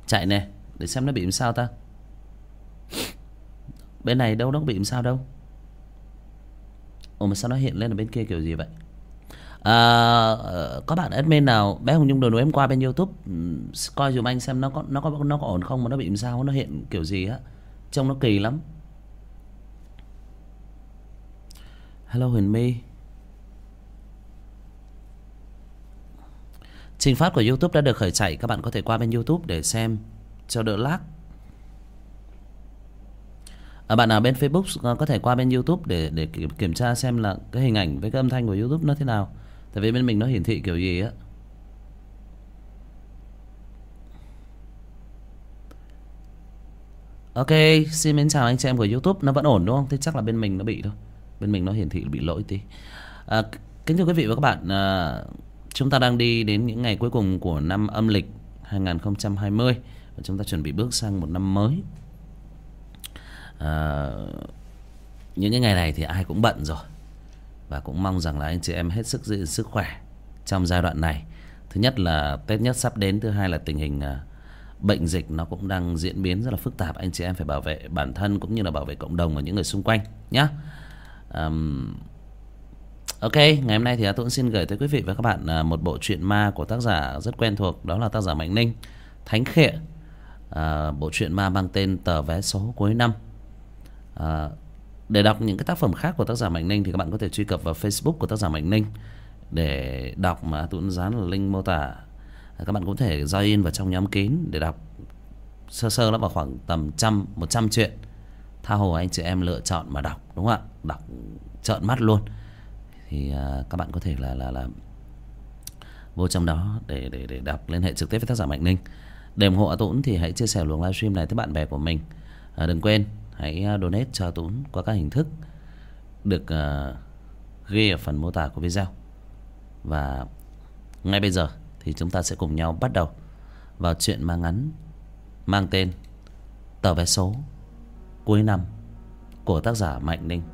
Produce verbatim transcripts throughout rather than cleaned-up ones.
Chạy nè, để xem nó bị làm sao ta. Bên này đâu nó có bị làm sao đâu. Ồ mà sao nó hiện lên ở bên kia kiểu gì vậy? À, có bạn admin nào bé Hồng Nhung đồ nối em qua bên YouTube coi dùm anh xem nó có nó có nó có ổn không, mà nó bị làm sao, nó hiện kiểu gì á, trông nó kỳ lắm. Hello Huyền My. Trình phát của YouTube đã được khởi chạy, các bạn có thể qua bên YouTube để xem cho đỡ lag. À, bạn nào bên Facebook có thể qua bên YouTube để để kiểm tra xem là cái hình ảnh với cái âm thanh của YouTube nó thế nào. Tại vì bên mình nó hiển thị kiểu gì á. Ok, xin mến chào anh chị em của YouTube. Nó vẫn ổn đúng không? Thế chắc là bên mình nó bị thôi. Bên mình nó hiển thị bị lỗi tí. À, kính thưa quý vị và các bạn, à, chúng ta đang đi đến những ngày cuối cùng của năm âm lịch hai không hai không và chúng ta chuẩn bị bước sang một năm mới. À, những cái ngày này thì ai cũng bận rồi, và cũng mong rằng là anh chị em hết sức giữ sức khỏe trong giai đoạn này. Thứ nhất là Tết nhất sắp đến, thứ hai là tình hình à, bệnh dịch nó cũng đang diễn biến rất là phức tạp. Anh chị em phải bảo vệ bản thân cũng như là bảo vệ cộng đồng và những người xung quanh nhé. um, Ok, ngày hôm nay thì tôi cũng xin gửi tới quý vị và các bạn à, một bộ truyện ma của tác giả rất quen thuộc, đó là tác giả Mạnh Ninh, Thánh Khịa. à, Bộ truyện ma mang tên Tờ Vé Số Cuối Năm. à, Để đọc những cái tác phẩm khác của tác giả Mạnh Ninh thì các bạn có thể truy cập vào Facebook của tác giả Mạnh Ninh để đọc, mà tôi cũng dán là link mô tả. Các bạn cũng thể join vào trong nhóm kín để đọc sơ sơ nó vào khoảng tầm trăm một trăm chuyện, tha hồ anh chị em lựa chọn mà đọc, đúng không ạ? Đọc trợn mắt luôn. Thì uh, các bạn có thể là là là vô trong đó để để để đọc, liên hệ trực tiếp với tác giả Mạnh Ninh. Để ủng hộ A Tũng thì hãy chia sẻ luồng livestream này tới bạn bè của mình. À, đừng quên hãy donate cho A Tũng qua các hình thức được uh, ghi ở phần mô tả của video. Và ngay bây giờ thì chúng ta sẽ cùng nhau bắt đầu vào chuyện ma ngắn mang tên Tờ Vé Số Cuối Năm của tác giả Mạnh Ninh.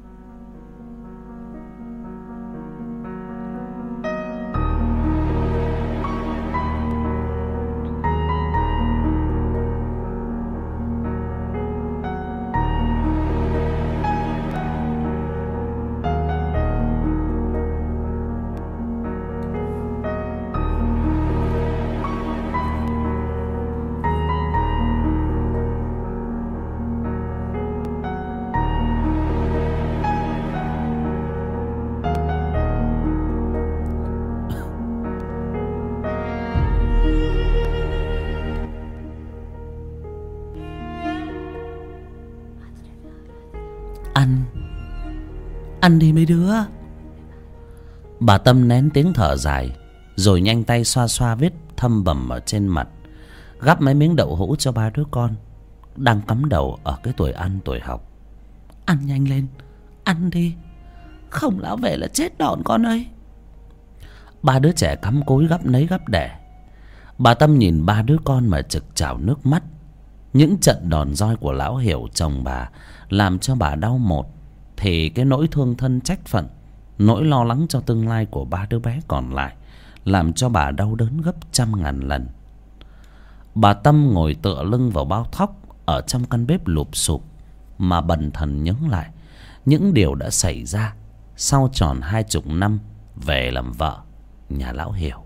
Ăn Ăn đi mấy đứa. Bà Tâm nén tiếng thở dài, rồi nhanh tay xoa xoa vết thâm bầm ở trên mặt, gắp mấy miếng đậu hũ cho ba đứa con đang cắm đầu ở cái tuổi ăn tuổi học. Ăn nhanh lên, ăn đi, không lão về là chết đòn con ơi. Ba đứa trẻ cắm cúi gắp nấy gắp đẻ. Bà Tâm nhìn ba đứa con mà trực trào nước mắt. Những trận đòn roi của lão Hiểu chồng bà làm cho bà đau một, thì cái nỗi thương thân trách phận, nỗi lo lắng cho tương lai của ba đứa bé còn lại làm cho bà đau đớn gấp trăm ngàn lần. Bà Tâm ngồi tựa lưng vào bao thóc ở trong căn bếp lụp xụp mà bần thần nhớ lại những điều đã xảy ra sau tròn hai chục năm về làm vợ nhà lão Hiểu.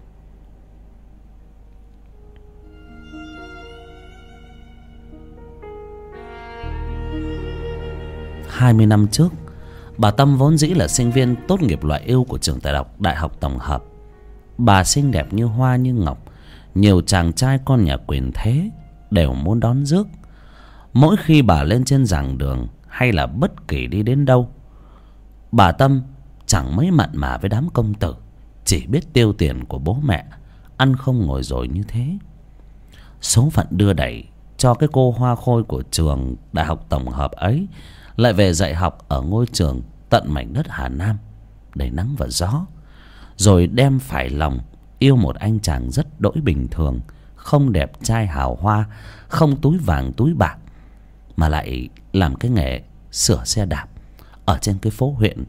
Hai mươi năm trước, bà Tâm vốn dĩ là sinh viên tốt nghiệp loại ưu của trường đại học đại học tổng hợp. Bà xinh đẹp như hoa như ngọc, nhiều chàng trai con nhà quyền thế đều muốn đón rước. Mỗi khi bà lên trên giảng đường hay là bất kỳ đi đến đâu, bà Tâm chẳng mấy mặn mà với đám công tử, chỉ biết tiêu tiền của bố mẹ, ăn không ngồi rồi như thế. Số phận đưa đẩy cho cái cô hoa khôi của trường đại học tổng hợp ấy lại về dạy học ở ngôi trường tận mảnh đất Hà Nam đầy nắng và gió, rồi đem phải lòng yêu một anh chàng rất đỗi bình thường, không đẹp trai hào hoa, không túi vàng túi bạc, mà lại làm cái nghề sửa xe đạp ở trên cái phố huyện.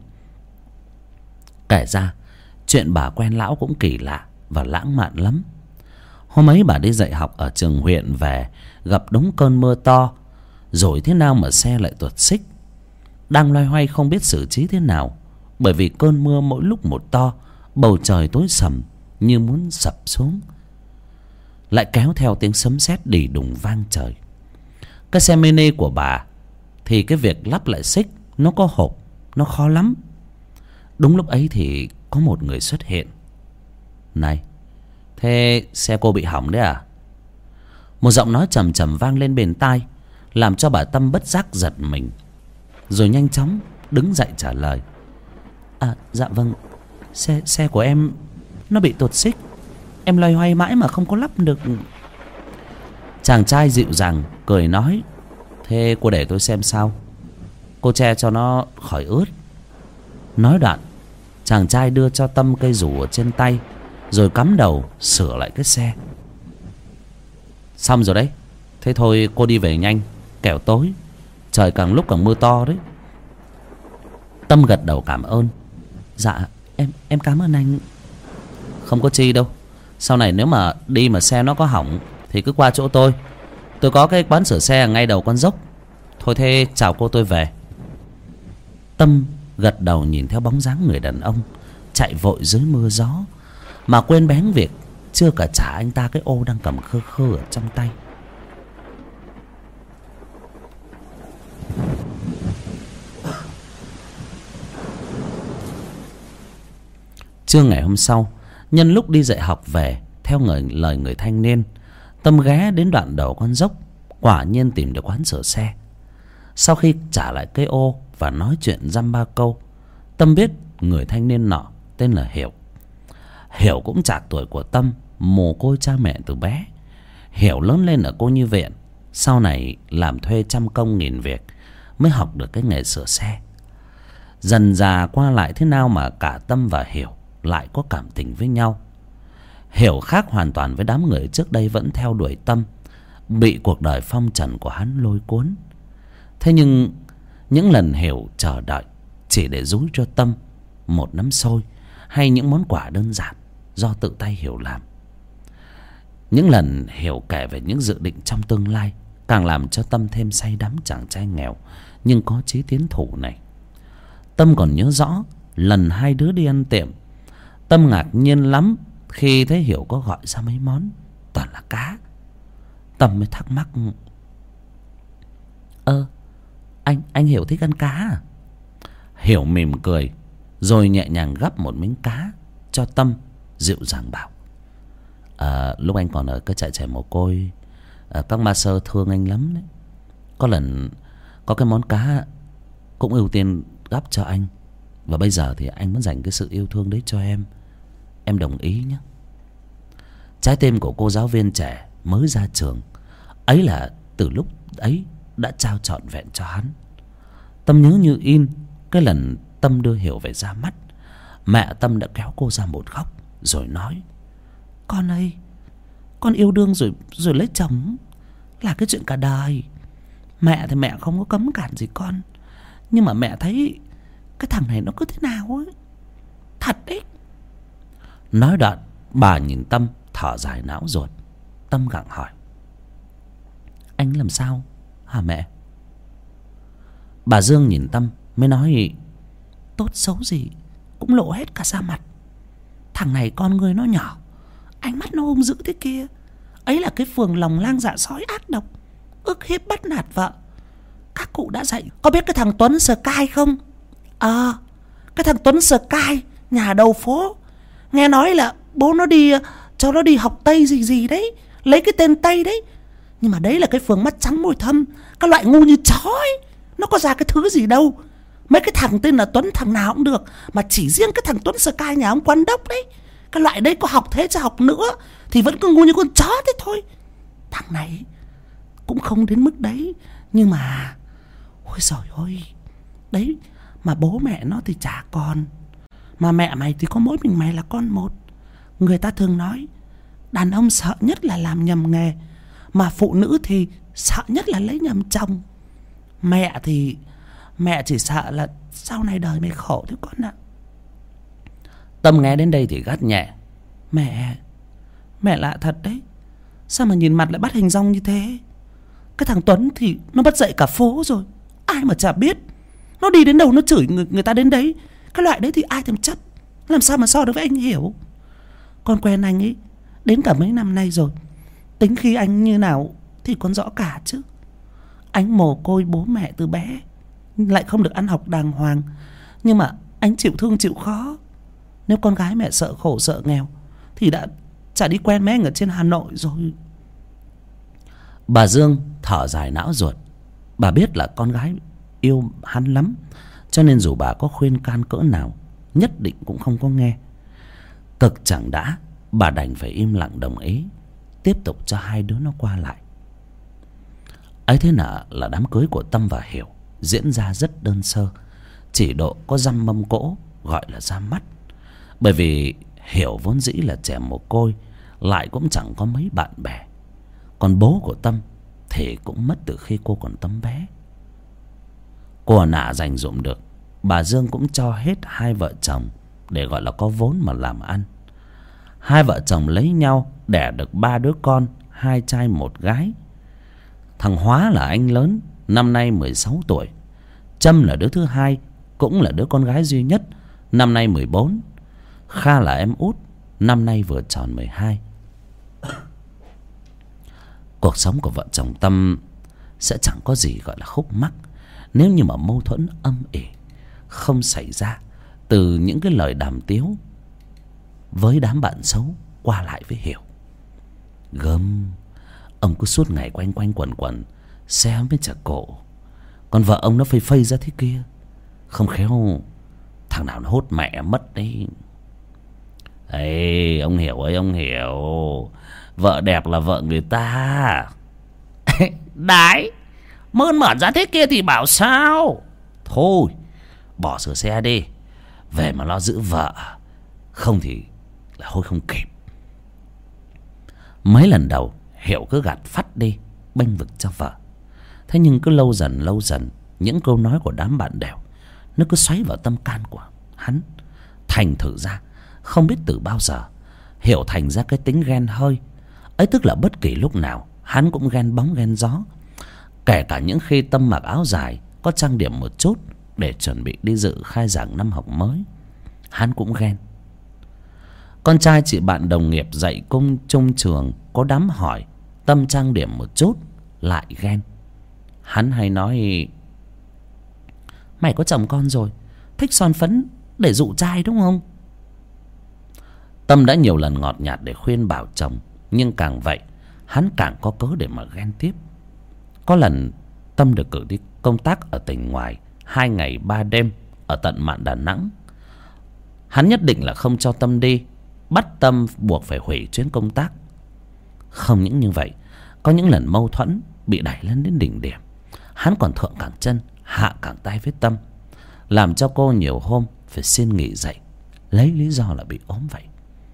Kể ra chuyện bà quen lão cũng kỳ lạ và lãng mạn lắm. Hôm ấy bà đi dạy học ở trường huyện về, gặp đúng cơn mưa to. Rồi thế nào mà xe lại tuột xích. Đang loay hoay không biết xử trí thế nào, bởi vì cơn mưa mỗi lúc một to, bầu trời tối sầm như muốn sập xuống, lại kéo theo tiếng sấm sét đì đùng vang trời. Cái xe mini của bà thì cái việc lắp lại xích nó có hộp, nó khó lắm. Đúng lúc ấy thì có một người xuất hiện. Này, thế xe cô bị hỏng đấy à? Một giọng nói trầm trầm vang lên bên tai, làm cho bà Tâm bất giác giật mình, rồi nhanh chóng đứng dậy trả lời. À dạ vâng, xe xe của em nó bị tuột xích, em loay hoay mãi mà không có lắp được. Chàng trai dịu dàng cười nói, thế cô để tôi xem sao, cô che cho nó khỏi ướt. Nói đoạn, chàng trai đưa cho Tâm cây rủ ở trên tay, rồi cắm đầu sửa lại cái xe. Xong rồi đấy, thế thôi cô đi về nhanh, kẻo tối, trời càng lúc càng mưa to đấy. Tâm gật đầu cảm ơn. Dạ em em cảm ơn anh. Không có chi đâu, sau này nếu mà đi mà xe nó có hỏng thì cứ qua chỗ tôi, tôi có cái quán sửa xe ngay đầu con dốc. Thôi thế chào cô, tôi về. Tâm gật đầu nhìn theo bóng dáng người đàn ông chạy vội dưới mưa gió, mà quên bén việc chưa cả trả anh ta cái ô đang cầm khơ khơ ở trong tay. Trưa ngày hôm sau, nhân lúc đi dạy học về, theo người, lời người thanh niên, Tâm ghé đến đoạn đầu con dốc, quả nhiên tìm được quán sửa xe. Sau khi trả lại cái ô và nói chuyện dăm ba câu, Tâm biết người thanh niên nọ tên là Hiểu. Hiểu cũng chạc tuổi của Tâm, mồ côi cha mẹ từ bé. Hiểu lớn lên ở cô nhi viện, sau này làm thuê trăm công nghìn việc mới học được cái nghề sửa xe. Dần dà qua lại thế nào mà cả Tâm và Hiểu lại có cảm tình với nhau. Hiểu khác hoàn toàn với đám người trước đây vẫn theo đuổi Tâm, bị cuộc đời phong trần của hắn lôi cuốn. Thế nhưng những lần Hiểu chờ đợi chỉ để dúi cho Tâm một nắm xôi hay những món quà đơn giản do tự tay Hiểu làm. Những lần Hiểu kể về những dự định trong tương lai càng làm cho Tâm thêm say đắm chàng trai nghèo nhưng có chí tiến thủ này. Tâm còn nhớ rõ lần hai đứa đi ăn tiệm, Tâm ngạc nhiên lắm khi thấy Hiểu có gọi ra mấy món toàn là cá. Tâm mới thắc mắc, ơ anh anh Hiểu thích ăn cá à? Hiểu mỉm cười rồi nhẹ nhàng gắp một miếng cá cho Tâm, dịu dàng bảo, à, lúc anh còn ở cái trại trẻ mồ côi, à, các ma sơ thương anh lắm đấy. Có lần có cái món cá cũng ưu tiên gắp cho anh, và bây giờ thì anh muốn dành cái sự yêu thương đấy cho em. Em đồng ý nhé. Trái tim của cô giáo viên trẻ mới ra trường ấy là từ lúc ấy đã trao trọn vẹn cho hắn. Tâm nhớ như in cái lần Tâm đưa Hiểu về ra mắt, mẹ Tâm đã kéo cô ra một góc rồi nói, con ơi, con yêu đương rồi rồi lấy chồng là cái chuyện cả đời. Mẹ thì mẹ không có cấm cản gì con, nhưng mà mẹ thấy cái thằng này nó cứ thế nào ấy. Thật đấy. Nói đoạn bà nhìn Tâm thở dài não ruột. Tâm gặng hỏi, anh làm sao hả mẹ? Bà Dương nhìn Tâm mới nói, tốt xấu gì cũng lộ hết cả da mặt. Thằng này con người nó nhỏ, ánh mắt nó hung dữ thế kia, ấy là cái phường lòng lang dạ sói ác độc, ức hiếp bắt nạt vợ. Các cụ đã dạy, có biết cái thằng Tuấn Sky không? Ờ, à, cái thằng Tuấn Sky nhà đầu phố, nghe nói là bố nó đi cho nó đi học Tây gì gì đấy, lấy cái tên Tây đấy. Nhưng mà đấy là cái phường mắt trắng môi thâm, cái loại ngu như chó ấy, nó có ra cái thứ gì đâu. Mấy cái thằng tên là Tuấn thằng nào cũng được, mà chỉ riêng cái thằng Tuấn Sky nhà ông quan đốc đấy, cái loại đấy có học thế cho học nữa thì vẫn cứ ngu như con chó thế thôi. Thằng này cũng không đến mức đấy, nhưng mà ôi giời ơi, đấy mà bố mẹ nó thì chả còn, mà mẹ mày thì có mỗi mình mày là con một. Người ta thường nói đàn ông sợ nhất là làm nhầm nghề, mà phụ nữ thì sợ nhất là lấy nhầm chồng. Mẹ thì mẹ chỉ sợ là sau này đời mày khổ thôi con ạ. Tâm nghe đến đây thì gắt nhẹ, Mẹ Mẹ lạ thật đấy. Sao mà nhìn mặt lại bắt hình dong như thế? Cái thằng Tuấn thì nó mất dạy cả phố rồi, ai mà chả biết. Nó đi đến đâu nó chửi người, người ta đến đấy. Cái loại đấy thì ai thèm chấp. Làm sao mà so được với anh Hiểu. Con quen anh ấy đến cả mấy năm nay rồi, tính khi anh như nào thì con rõ cả chứ. Anh mồ côi bố mẹ từ bé, lại không được ăn học đàng hoàng, nhưng mà anh chịu thương chịu khó. Nếu con gái mẹ sợ khổ sợ nghèo thì đã chả đi quen mấy anh ở trên Hà Nội rồi. Bà Dương thở dài não ruột. Bà biết là con gái yêu hắn lắm, cho nên dù bà có khuyên can cỡ nào nhất định cũng không có nghe. Cực chẳng đã, bà đành phải im lặng đồng ý, tiếp tục cho hai đứa nó qua lại. Ấy thế nào là đám cưới của Tâm và Hiểu diễn ra rất đơn sơ, chỉ độ có dăm mâm cỗ gọi là ra mắt. Bởi vì Hiểu vốn dĩ là trẻ mồ côi, lại cũng chẳng có mấy bạn bè. Còn bố của Tâm thì cũng mất từ khi cô còn tấm bé. Của nạ dành dụm được, bà Dương cũng cho hết hai vợ chồng để gọi là có vốn mà làm ăn. Hai vợ chồng lấy nhau đẻ được ba đứa con, hai trai một gái. Thằng Hóa là anh lớn, năm nay mười sáu tuổi. Trâm là đứa thứ hai, cũng là đứa con gái duy nhất, năm nay mười bốn. Kha là em út, năm nay vừa tròn mười hai. Cuộc sống của vợ chồng Tâm sẽ chẳng có gì gọi là khúc mắc, nếu như mà mâu thuẫn âm ỉ không xảy ra từ những cái lời đàm tiếu với đám bạn xấu qua lại với Hiểu. Gớm, ông cứ suốt ngày quanh quanh quẩn quẩn xe với chả cổ, còn vợ ông nó phây phây ra thế kia, không khéo thằng nào nó hốt mẹ mất đấy. Ê, ông Hiểu ơi, ông Hiểu, vợ đẹp là vợ người ta. Đấy, mơn mởn ra thế kia thì bảo sao. Thôi, bỏ sửa xe đi, về mà lo giữ vợ, không thì là hôi không kịp. Mấy lần đầu Hiểu cứ gạt phắt đi, bênh vực cho vợ. Thế nhưng cứ lâu dần lâu dần, những câu nói của đám bạn đều nó cứ xoáy vào tâm can của hắn. Thành thử ra không biết từ bao giờ Hiểu thành ra cái tính ghen hơi ấy, tức là bất kỳ lúc nào hắn cũng ghen bóng ghen gió. Kể cả những khi Tâm mặc áo dài, có trang điểm một chút để chuẩn bị đi dự khai giảng năm học mới, hắn cũng ghen. Con trai chị bạn đồng nghiệp dạy công chung trường có đám hỏi Tâm trang điểm một chút lại ghen. Hắn hay nói: mày có chồng con rồi, thích son phấn để dụ trai đúng không? Tâm đã nhiều lần ngọt nhạt để khuyên bảo chồng, nhưng càng vậy hắn càng có cớ để mà ghen tiếp. Có lần Tâm được cử đi công tác ở tỉnh ngoài hai ngày ba đêm ở tận mạn Đà Nẵng. Hắn nhất định là không cho Tâm đi, bắt Tâm buộc phải hủy chuyến công tác. Không những như vậy, có những lần mâu thuẫn bị đẩy lên đến đỉnh điểm, hắn còn thượng cẳng chân hạ cẳng tay với Tâm, làm cho cô nhiều hôm phải xin nghỉ dạy, lấy lý do là bị ốm vậy.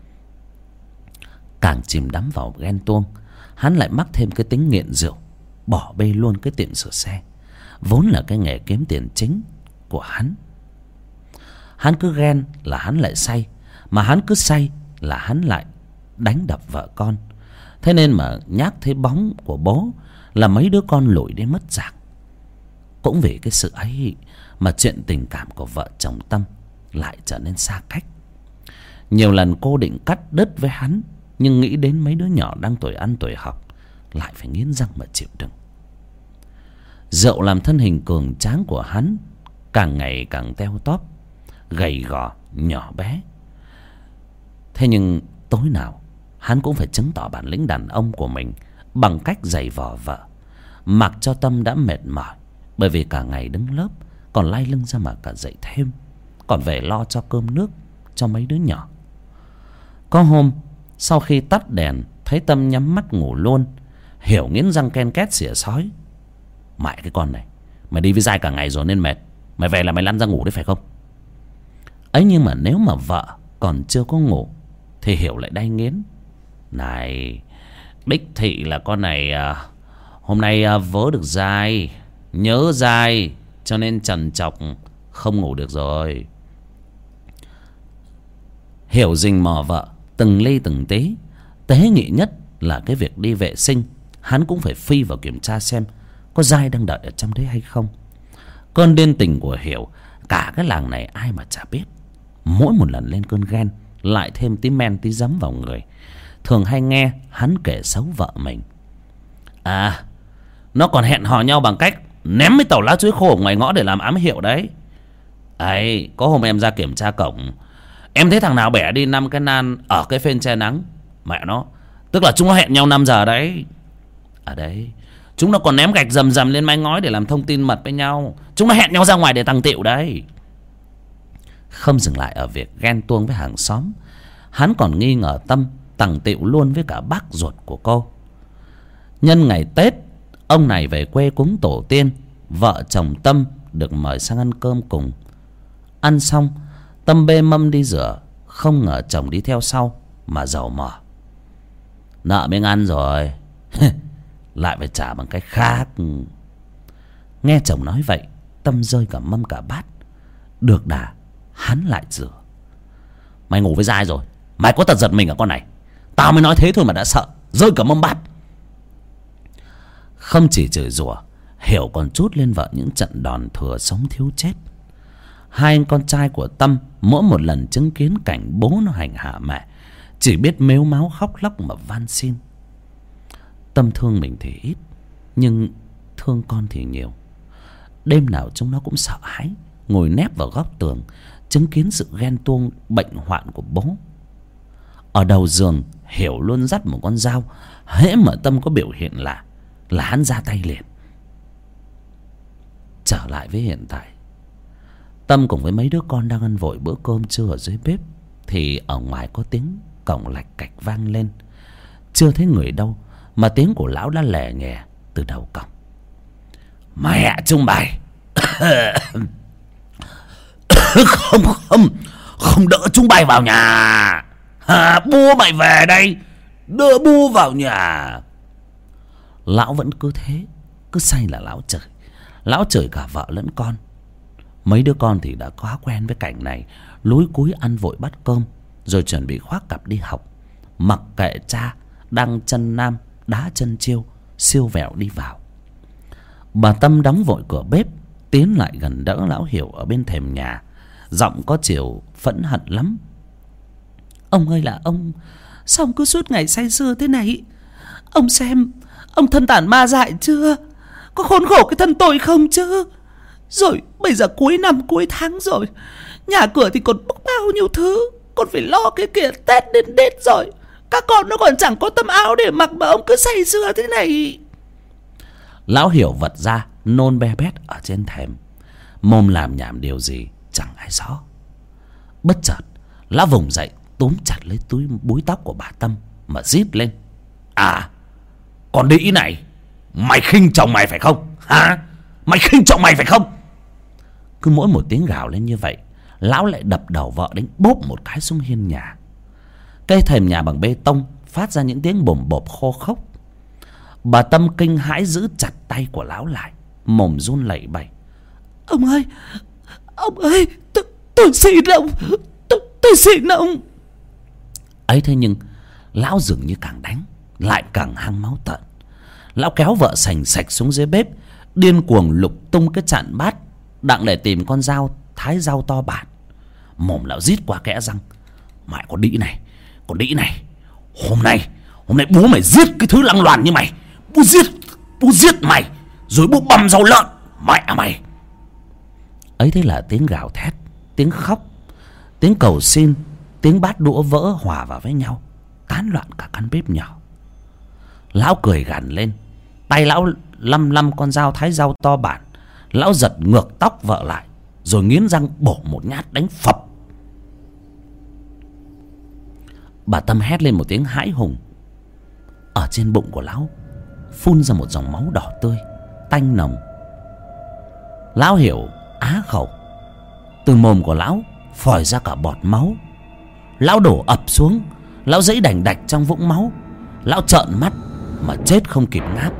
Càng chìm đắm vào ghen tuông, hắn lại mắc thêm cái tính nghiện rượu, bỏ bê luôn cái tiệm sửa xe, vốn là cái nghề kiếm tiền chính của hắn. Hắn cứ ghen là hắn lại say, mà hắn cứ say là hắn lại đánh đập vợ con. Thế nên mà nhác thấy bóng của bố là mấy đứa con lủi đi mất dạng. Cũng vì cái sự ấy mà chuyện tình cảm của vợ chồng Tâm lại trở nên xa cách. Nhiều lần cô định cắt đứt với hắn, nhưng nghĩ đến mấy đứa nhỏ đang tuổi ăn tuổi học, lại phải nghiến răng mà chịu đựng. Rượu làm thân hình cường tráng của hắn càng ngày càng teo tóp, gầy gò, nhỏ bé. Thế nhưng tối nào hắn cũng phải chứng tỏ bản lĩnh đàn ông của mình bằng cách giày vò vợ, mặc cho Tâm đã mệt mỏi bởi vì cả ngày đứng lớp, còn lay lưng ra mà cả dậy thêm, còn về lo cho cơm nước cho mấy đứa nhỏ. Có hôm sau khi tắt đèn thấy Tâm nhắm mắt ngủ luôn, Hiểu nghiến răng ken két xỉa sói: mẹ cái con này, mày đi với dai cả ngày rồi nên mệt, mày về là mày lăn ra ngủ đấy phải không? Ấy nhưng mà nếu mà vợ còn chưa có ngủ thì Hiểu lại đay nghiến: này, đích thị là con này à, hôm nay à, vớ được dai, nhớ dai, cho nên trằn trọc không ngủ được rồi. Hiểu rình mò vợ từng ly từng tí, tế nhị nhất là cái việc đi vệ sinh, hắn cũng phải phi vào kiểm tra xem có Giai đang đợi ở trong đấy hay không. Cơn điên tình của Hiểu cả cái làng này ai mà chả biết. Mỗi một lần lên cơn ghen lại thêm tí men tí giấm vào người, thường hay nghe hắn kể xấu vợ mình. À, nó còn hẹn hò nhau bằng cách ném mấy tàu lá chuối khô ở ngoài ngõ để làm ám hiệu đấy. Ấy, có hôm em ra kiểm tra cổng, em thấy thằng nào bẻ đi năm cái nan ở cái phên che nắng. Mẹ nó, tức là chúng nó hẹn nhau năm giờ đấy. À đấy, chúng nó còn ném gạch rầm rầm lên mái ngói để làm thông tin mật với nhau. Chúng nó hẹn nhau ra ngoài để tăng tiệu đấy. Không dừng lại ở việc ghen tuông với hàng xóm, hắn còn nghi ngờ Tâm tằng tiệu luôn với cả bác ruột của cô. Nhân ngày Tết, ông này về quê cúng tổ tiên, vợ chồng Tâm được mời sang ăn cơm cùng. Ăn xong, Tâm bê mâm đi rửa, không ngờ chồng đi theo sau mà dầu mỏ. Nợ miếng ăn rồi, lại phải trả bằng cách khác. Nghe chồng nói vậy, Tâm rơi cả mâm cả bát. Được đà, hắn lại rửa. Mày ngủ với Giai rồi, mày có tật giật mình à con này? Tao mới nói thế thôi mà đã sợ, rơi cả mâm bát. Không chỉ chửi rủa, Hiểu còn trút lên vợ những trận đòn thừa sống thiếu chết. Hai anh con trai của Tâm mỗi một lần chứng kiến cảnh bố nó hành hạ mẹ, chỉ biết mếu máo khóc lóc mà van xin. Tâm thương mình thì ít, nhưng thương con thì nhiều. Đêm nào chúng nó cũng sợ hãi, ngồi nép vào góc tường, chứng kiến sự ghen tuông bệnh hoạn của bố. Ở đầu giường, Hiểu luôn dắt một con dao, hễ mà Tâm có biểu hiện là là hắn ra tay liền. Trở lại với hiện tại, Tâm cùng với mấy đứa con đang ăn vội bữa cơm trưa ở dưới bếp, thì ở ngoài có tiếng cổng lạch cạch vang lên. Chưa thấy người đâu mà tiếng của lão đã lè nhè từ đầu cổng. Mẹ chúng mày không không không đỡ chúng bay vào nhà à, bố mày về đây, đỡ bố vào nhà. Lão vẫn cứ thế, cứ say là lão chửi. Lão chửi cả vợ lẫn con. Mấy đứa con thì đã quá quen với cảnh này, lúi cúi ăn vội bát cơm, rồi chuẩn bị khoác cặp đi học, mặc kệ cha đang chân nam đá chân chiêu siêu vẹo đi vào. Bà Tâm đóng vội cửa bếp, tiến lại gần đỡ lão Hiểu ở bên thềm nhà, giọng có chiều phẫn hận lắm. Ông ơi là ông, sao ông cứ suốt ngày say sưa thế này? Ông xem, ông thân tản ma dại chưa? Có khốn khổ cái thân tôi không chứ? Rồi bây giờ cuối năm cuối tháng rồi, nhà cửa thì còn bao nhiêu thứ, còn phải lo cái kia. Tết đến Tết rồi, các con nó còn chẳng có tấm áo để mặc mà ông cứ say sưa thế này. Lão Hiểu vật ra nôn be bét ở trên thềm, mồm làm nhảm điều gì chẳng ai rõ. Bất chợt lão vùng dậy, túm chặt lấy túi búi tóc của bà Tâm mà rít lên. À, con đĩ này, mày khinh chồng mày phải không hả? Mày khinh chồng mày phải không? Cứ mỗi một tiếng gào lên như vậy, lão lại đập đầu vợ đánh bốp một cái xuống hiên nhà. Cây thềm nhà bằng bê tông phát ra những tiếng bồm bộp khô khốc. Bà Tâm kinh hãi giữ chặt tay của lão lại, mồm run lẩy bẩy. Ông ơi, ông ơi, tôi, tôi xin ông, tôi, tôi xin ông. Ấy thế nhưng lão dường như càng đánh lại càng hăng máu tợn. Lão kéo vợ sành sạch xuống dưới bếp, điên cuồng lục tung cái chạn bát, đặng để tìm con dao thái rau to bản. Mồm lão rít qua kẽ răng. Mẹ con đĩ này, con đĩ này, hôm nay hôm nay bố mày giết cái thứ lăng loàn như mày. Bố giết, bố giết mày, rồi bố băm rau lợn mẹ mày. Ấy thế là tiếng gào thét, tiếng khóc, tiếng cầu xin, tiếng bát đũa vỡ hòa vào với nhau, tán loạn cả căn bếp nhỏ. Lão cười gằn lên, tay lão lăm lăm con dao thái rau to bản. Lão giật ngược tóc vợ lại, rồi nghiến răng bổ một nhát đánh phập. Bà Tâm hét lên một tiếng hãi hùng. Ở trên bụng của lão phun ra một dòng máu đỏ tươi tanh nồng. Lão Hiểu á khẩu, từ mồm của lão phòi ra cả bọt máu. Lão đổ ập xuống, lão giãy đành đạch trong vũng máu. Lão trợn mắt mà chết không kịp ngáp.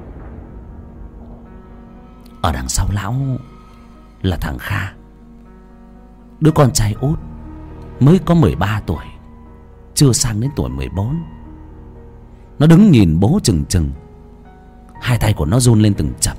Ở đằng sau lão là thằng Kha, đứa con trai út mới có mười ba tuổi, chưa sang đến tuổi mười bốn. Nó đứng nhìn bố chừng chừng, hai tay của nó run lên từng chập.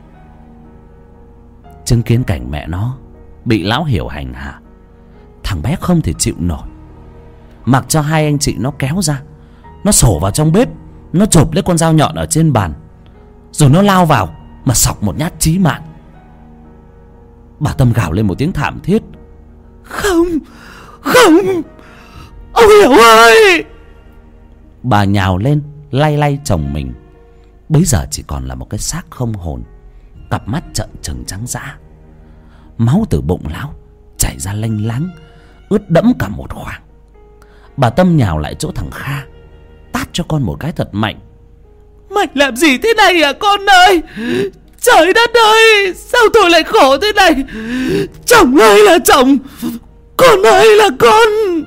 Chứng kiến cảnh mẹ nó bị lão Hiểu hành hạ, thằng bé không thể chịu nổi, mặc cho hai anh chị nó kéo ra. Nó sổ vào trong bếp, nó chộp lấy con dao nhọn ở trên bàn, rồi nó lao vào mà xọc một nhát chí mạng. Bà Tâm gào lên một tiếng thảm thiết: "Không, không, ông Hiểu ơi!" Bà nhào lên lay lay chồng mình. Bấy giờ chỉ còn là một cái xác không hồn, cặp mắt trợn trừng trắng dã. Máu từ bụng lão chảy ra lênh láng, ướt đẫm cả một khoảng. Bà Tâm nhào lại chỗ thằng Kha, tát cho con một cái thật mạnh. "Mày làm gì thế này à con ơi? Trời đất ơi, sao tôi lại khổ thế này? Chồng ơi là chồng, con ơi là con."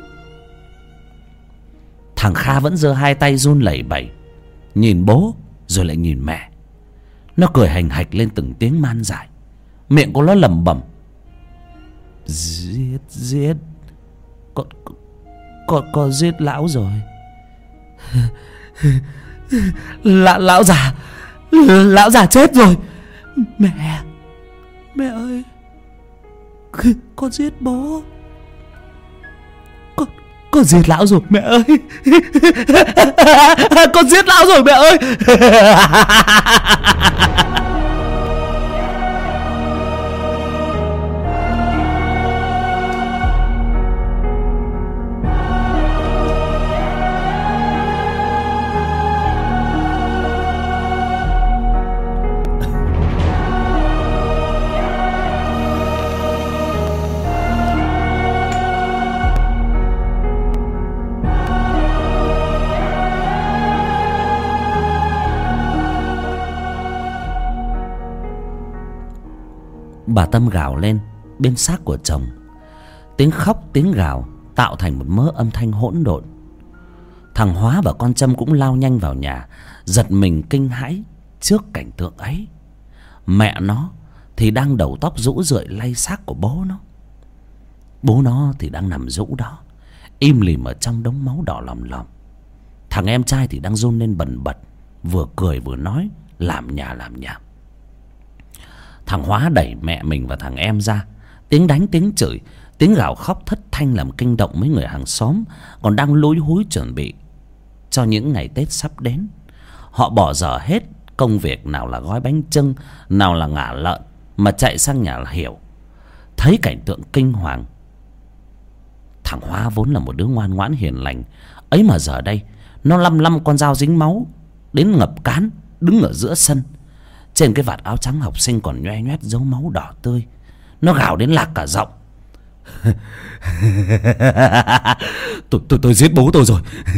Thằng Kha vẫn giơ hai tay run lẩy bẩy, nhìn bố rồi lại nhìn mẹ. Nó cười hành hạch lên từng tiếng man dại, miệng của nó lẩm bẩm: "Giết, giết, con, con, con giết lão rồi. Lão, lão già, lão già chết rồi. Mẹ, mẹ ơi, con giết bố. Con, con giết lão rồi mẹ ơi. Con giết lão rồi mẹ ơi." Bà Tâm gào lên bên xác của chồng. Tiếng khóc tiếng gào tạo thành một mớ âm thanh hỗn độn. Thằng Hóa và con Trâm cũng lao nhanh vào nhà, giật mình kinh hãi trước cảnh tượng ấy. Mẹ nó thì đang đầu tóc rũ rượi lay xác của bố nó. Bố nó thì đang nằm rũ đó, im lìm ở trong đống máu đỏ lòm lòm. Thằng em trai thì đang run lên bần bật, vừa cười vừa nói làm nhà làm nhảm. Thằng Hóa đẩy mẹ mình và thằng em ra, tiếng đánh tiếng chửi, tiếng gào khóc thất thanh làm kinh động mấy người hàng xóm còn đang lúi húi chuẩn bị cho những ngày Tết sắp đến. Họ bỏ dở hết công việc, nào là gói bánh chưng, nào là ngả lợn, mà chạy sang nhà Hiểu. Thấy cảnh tượng kinh hoàng, thằng Hóa vốn là một đứa ngoan ngoãn hiền lành ấy mà giờ đây nó lăm lăm con dao dính máu đến ngập cán, đứng ở giữa sân. Trên cái vạt áo trắng học sinh còn nhoe nhoét dấu máu đỏ tươi. Nó gào đến lạc cả giọng: tôi, tôi, tôi giết bố tôi rồi.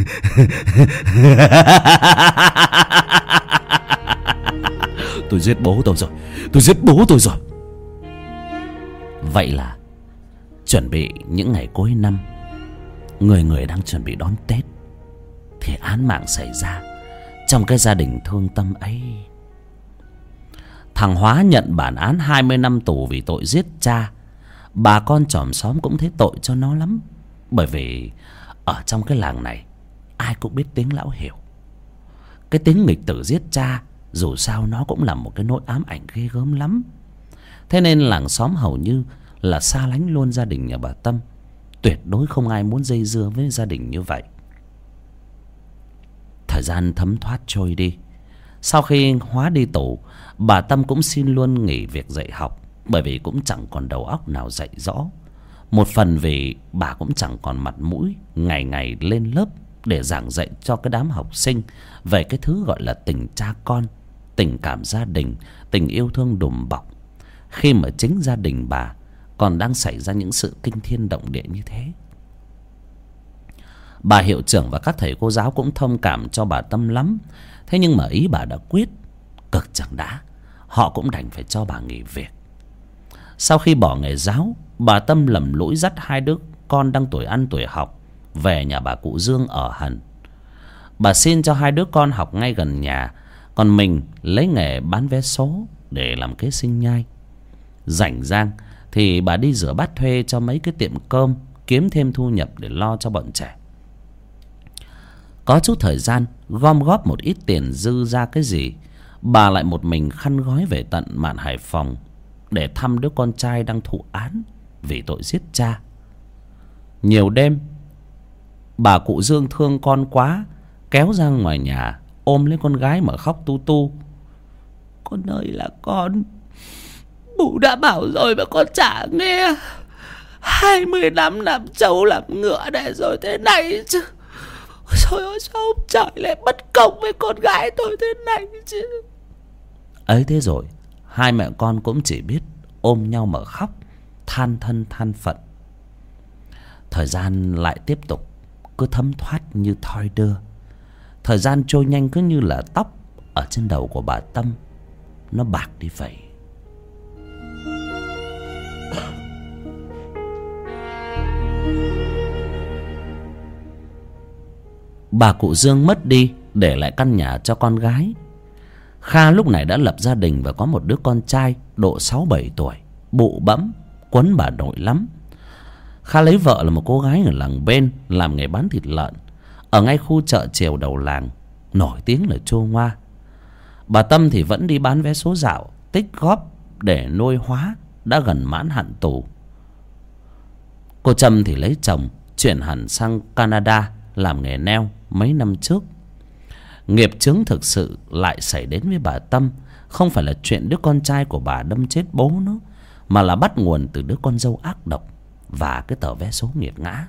Tôi giết bố tôi rồi. Tôi giết bố tôi rồi. Vậy là chuẩn bị những ngày cuối năm, người người đang chuẩn bị đón Tết, thì án mạng xảy ra trong cái gia đình thương tâm ấy. Thằng Hóa nhận bản án hai mươi năm tù vì tội giết cha. Bà con chòm xóm cũng thấy tội cho nó lắm, bởi vì ở trong cái làng này ai cũng biết tiếng lão Hiểu. Cái tiếng nghịch tử giết cha dù sao nó cũng là một cái nỗi ám ảnh ghê gớm lắm. Thế nên làng xóm hầu như là xa lánh luôn gia đình nhà bà Tâm. Tuyệt đối không ai muốn dây dưa với gia đình như vậy. Thời gian thấm thoát trôi đi. Sau khi Hóa đi tù, bà Tâm cũng xin luôn nghỉ việc dạy học, bởi vì cũng chẳng còn đầu óc nào dạy rõ. Một phần vì bà cũng chẳng còn mặt mũi ngày ngày lên lớp để giảng dạy cho cái đám học sinh về cái thứ gọi là tình cha con, tình cảm gia đình, tình yêu thương đùm bọc, khi mà chính gia đình bà còn đang xảy ra những sự kinh thiên động địa như thế. Bà hiệu trưởng và các thầy cô giáo cũng thông cảm cho bà Tâm lắm. Thế nhưng mà ý bà đã quyết, cực chẳng đã, họ cũng đành phải cho bà nghỉ việc. Sau khi bỏ nghề giáo, bà Tâm lầm lũi dắt hai đứa con đang tuổi ăn tuổi học về nhà bà cụ Dương ở hẳn. Bà xin cho hai đứa con học ngay gần nhà, còn mình lấy nghề bán vé số để làm kế sinh nhai. Rảnh rang thì bà đi rửa bát thuê cho mấy cái tiệm cơm, kiếm thêm thu nhập để lo cho bọn trẻ. Có chút thời gian gom góp một ít tiền dư ra cái gì, bà lại một mình khăn gói về tận Mạn Hải Phòng để thăm đứa con trai đang thụ án vì tội giết cha. Nhiều đêm bà cụ Dương thương con quá, kéo ra ngoài nhà ôm lấy con gái mà khóc tu tu. Con ơi là con, bố đã bảo rồi mà con chả nghe. Hai mươi năm làm trâu làm ngựa để rồi thế này chứ. Trời ơi, sao ông trời lại bất công với con gái tôi thế này chứ. Ấy thế rồi hai mẹ con cũng chỉ biết ôm nhau mà khóc, than thân than phận. Thời gian lại tiếp tục cứ thấm thoát như thoi đưa. Thời gian trôi nhanh cứ như là tóc ở trên đầu của bà Tâm nó bạc đi vậy. Bà cụ Dương mất đi, để lại căn nhà cho con gái. Kha lúc này đã lập gia đình và có một đứa con trai độ sáu bảy tuổi, bụ bẫm, quấn bà nội lắm. Kha lấy vợ là một cô gái ở làng bên, làm nghề bán thịt lợn ở ngay khu chợ chiều đầu làng, nổi tiếng là chô ngoa. Bà Tâm thì vẫn đi bán vé số dạo, tích góp để nuôi Hóa đã gần mãn hạn tù. Cô Trâm thì lấy chồng, chuyển hẳn sang Canada làm nghề neo mấy năm trước. Nghiệp chướng thực sự lại xảy đến với bà Tâm, không phải là chuyện đứa con trai của bà đâm chết bố nó, mà là bắt nguồn từ đứa con dâu ác độc và cái tờ vé số nghiệt ngã.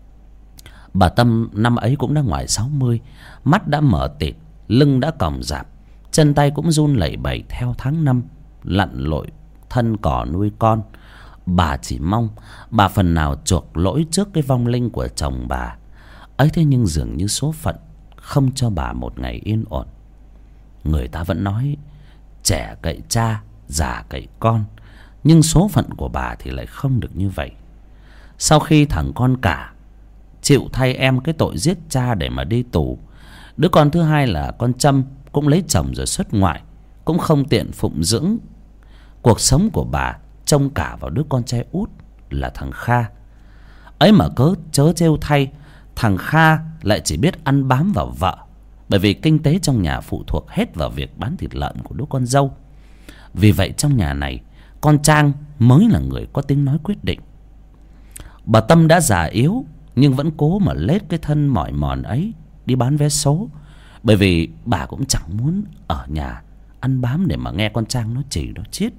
Bà Tâm năm ấy cũng đã ngoài sáu mươi, mắt đã mở tịt, lưng đã còng rạp, chân tay cũng run lẩy bẩy theo tháng năm lặn lội thân cỏ nuôi con. Bà chỉ mong bà phần nào chuộc lỗi trước cái vong linh của chồng bà ấy. Thế nhưng dường như số phận không cho bà một ngày yên ổn. Người ta vẫn nói trẻ cậy cha, già cậy con, nhưng số phận của bà thì lại không được như vậy. Sau khi thằng con cả chịu thay em cái tội giết cha để mà đi tù, đứa con thứ hai là con Trâm cũng lấy chồng rồi xuất ngoại, cũng không tiện phụng dưỡng. Cuộc sống của bà trông cả vào đứa con trai út là thằng Kha. Ấy mà cớ chớ trêu thay, thằng Kha lại chỉ biết ăn bám vào vợ, bởi vì kinh tế trong nhà phụ thuộc hết vào việc bán thịt lợn của đứa con dâu. Vì vậy trong nhà này, con Trang mới là người có tiếng nói quyết định. Bà Tâm đã già yếu nhưng vẫn cố mà lết cái thân mỏi mòn ấy đi bán vé số, bởi vì bà cũng chẳng muốn ở nhà ăn bám để mà nghe con Trang nó chỉ nó chết.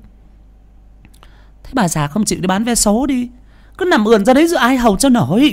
Thế bà già không chịu đi bán vé số đi, cứ nằm ườn ra đấy rồi ai hầu cho nổi.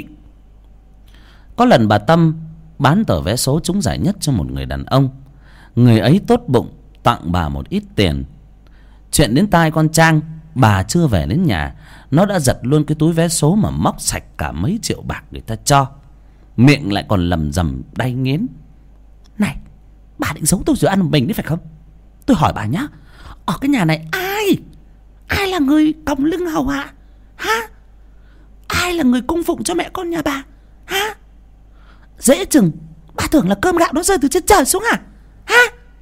Có lần bà Tâm bán tờ vé số trúng giải nhất cho một người đàn ông. Người ấy tốt bụng tặng bà một ít tiền. Chuyện đến tai con Trang, bà chưa về đến nhà, nó đã giật luôn cái túi vé số mà móc sạch cả mấy triệu bạc người ta cho. Miệng lại còn lầm rầm đay nghiến. Này, bà định giấu tôi rồi ăn một mình đấy phải không? Tôi hỏi bà nhá, ở cái nhà này ai Ai là người còng lưng hầu hạ hả? Ai là người cung phụng cho mẹ con nhà bà hả? Dễ chừng bà tưởng là cơm gạo nó rơi từ trên trời xuống à hả?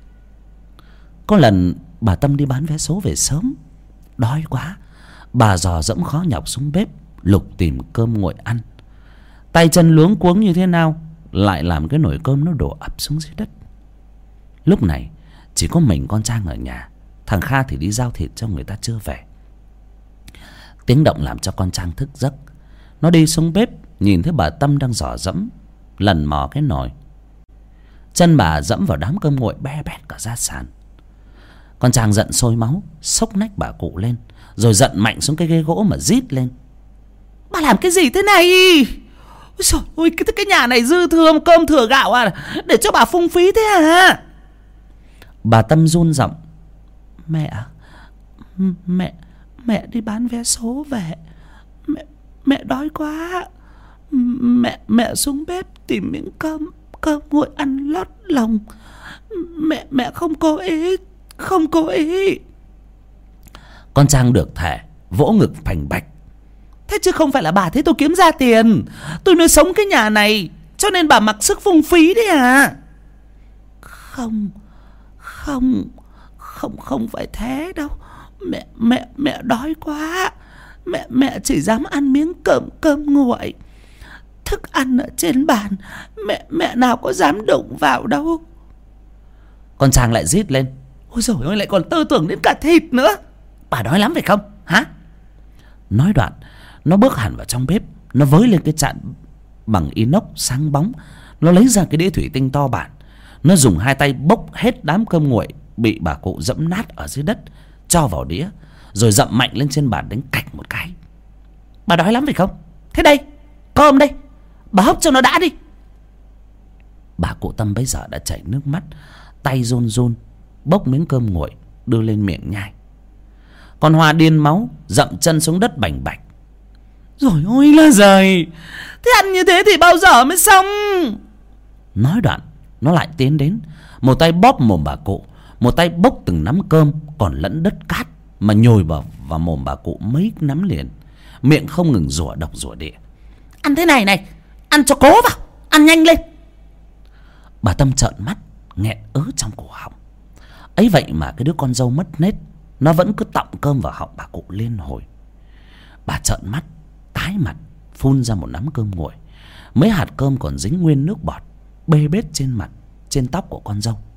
Có lần bà Tâm đi bán vé số về sớm, đói quá, bà dò dẫm khó nhọc xuống bếp lục tìm cơm nguội ăn. Tay chân luống cuống như thế nào lại làm cái nồi cơm nó đổ ập xuống dưới đất. Lúc này chỉ có mình con Trang ở nhà, thằng Kha thì đi giao thịt cho người ta chưa về. Tiếng động làm cho con Trang thức giấc. Nó đi xuống bếp, nhìn thấy bà Tâm đang dò dẫm lần mò cái nồi. Chân bà dẫm vào đám cơm nguội be bét cả ra sàn. Con Trang giận sôi máu, xốc nách bà cụ lên, rồi giận mạnh xuống cái ghế gỗ mà rít lên. Bà làm cái gì thế này? Ôi trời ơi, cái, cái nhà này dư thừa cơm thừa gạo à, để cho bà phung phí thế à? Bà Tâm run giọng. Mẹ Mẹ Mẹ đi bán vé số về, Mẹ Mẹ đói quá. Mẹ Mẹ xuống bếp tìm miếng cơm Cơm nguội ăn lót lòng. Mẹ Mẹ không cố ý Không cố ý. Con Trang được thể vỗ ngực phành bạch. Thế chứ không phải là bà thấy tôi kiếm ra tiền, tôi nuôi sống cái nhà này, cho nên bà mặc sức phung phí đấy à? Không Không Không không phải thế đâu. Mẹ Mẹ Mẹ đói quá. Mẹ Mẹ chỉ dám ăn miếng cơm cơm nguội. Thức ăn ở trên bàn Mẹ mẹ nào có dám đụng vào đâu. Con Trang lại rít lên. Ôi dồi ôi, lại còn tư tưởng đến cả thịt nữa. Bà đói lắm phải không hả? Nói đoạn nó bước hẳn vào trong bếp. Nó với lên cái chạn bằng inox sáng bóng. Nó lấy ra cái đĩa thủy tinh to bản. Nó dùng hai tay bốc hết đám cơm nguội bị bà cụ dẫm nát ở dưới đất, cho vào đĩa, rồi dậm mạnh lên trên bàn đánh cạch một cái. Bà đói lắm phải không? Thế đây, cơm đây, bà hấp cho nó đã đi. Bà cụ Tâm bấy giờ đã chảy nước mắt, tay run run bốc miếng cơm nguội đưa lên miệng nhai. Con Hoa điên máu dậm chân xuống đất bành bạch. Rồi ôi là giời, thế ăn như thế thì bao giờ mới xong? Nói đoạn nó lại tiến đến, một tay bóp mồm bà cụ, một tay bốc từng nắm cơm còn lẫn đất cát mà nhồi vào vào mồm bà cụ mấy nắm liền, miệng không ngừng rủa độc rủa địa. Ăn thế này này, ăn cho cố vào, ăn nhanh lên. Bà Tâm trợn mắt nghẹn ớ trong cổ họng. Ấy vậy mà cái đứa con dâu mất nết nó vẫn cứ tọng cơm vào họng bà cụ liên hồi. Bà trợn mắt tái mặt phun ra một nắm cơm nguội. Mấy hạt cơm còn dính nguyên nước bọt bê bết trên mặt, trên tóc của con dâu.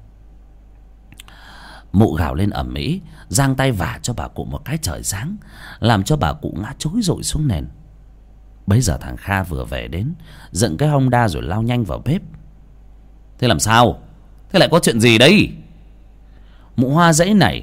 Mụ gào lên ầm ĩ, giang tay vả cho bà cụ một cái trời giáng, làm cho bà cụ ngã trối rội xuống nền. Bấy giờ thằng Kha vừa về đến, dựng cái Honda rồi lao nhanh vào bếp. Thế làm sao? Thế lại có chuyện gì đấy? Mụ Hoa dãy nảy.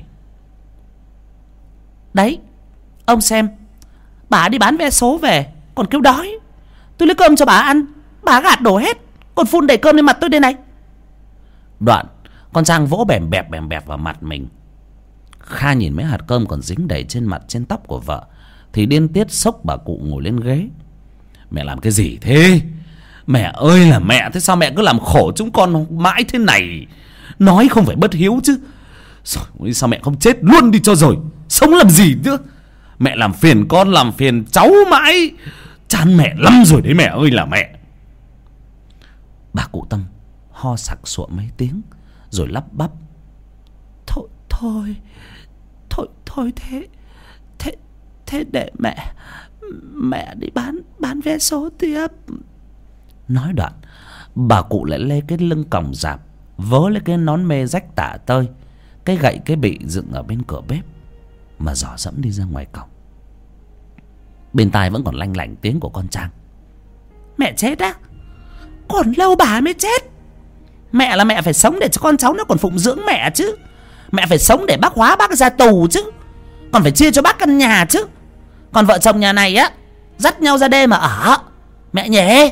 Đấy, ông xem, bà đi bán vé số về còn kêu đói. Tôi lấy cơm cho bà ăn, bà gạt đổ hết, còn phun đầy cơm lên mặt tôi đây này. Đoạn con Trang vỗ bèm bẹp bèm bẹp vào mặt mình. Kha nhìn mấy hạt cơm còn dính đầy trên mặt trên tóc của vợ thì điên tiết xốc bà cụ ngồi lên ghế. Mẹ làm cái gì thế? Mẹ ơi là mẹ, thế sao mẹ cứ làm khổ chúng con mãi thế này? Nói không phải bất hiếu chứ. Rồi sao mẹ không chết luôn đi cho rồi, sống làm gì nữa? Mẹ làm phiền con làm phiền cháu mãi, chán mẹ lắm rồi đấy mẹ ơi là mẹ. Bà cụ Tâm ho sặc sụa mấy tiếng rồi lắp bắp. Thôi thôi Thôi thôi thế Thế thế để mẹ Mẹ đi bán bán vé số tiếp. Nói đoạn bà cụ lại lê cái lưng còng rạp, vớ lấy cái nón mê rách tả tơi, cái gậy cái bị dựng ở bên cửa bếp mà dò dẫm đi ra ngoài cổng. Bên tai vẫn còn lanh lảnh tiếng của con Trang. Mẹ chết á? Còn lâu bà mới chết. Mẹ là mẹ phải sống để cho con cháu nó còn phụng dưỡng mẹ chứ. Mẹ phải sống để bác hóa bác ra tù chứ. Còn phải chia cho bác căn nhà chứ. Còn vợ chồng nhà này á, dắt nhau ra đê mà ở. Mẹ nhỉ?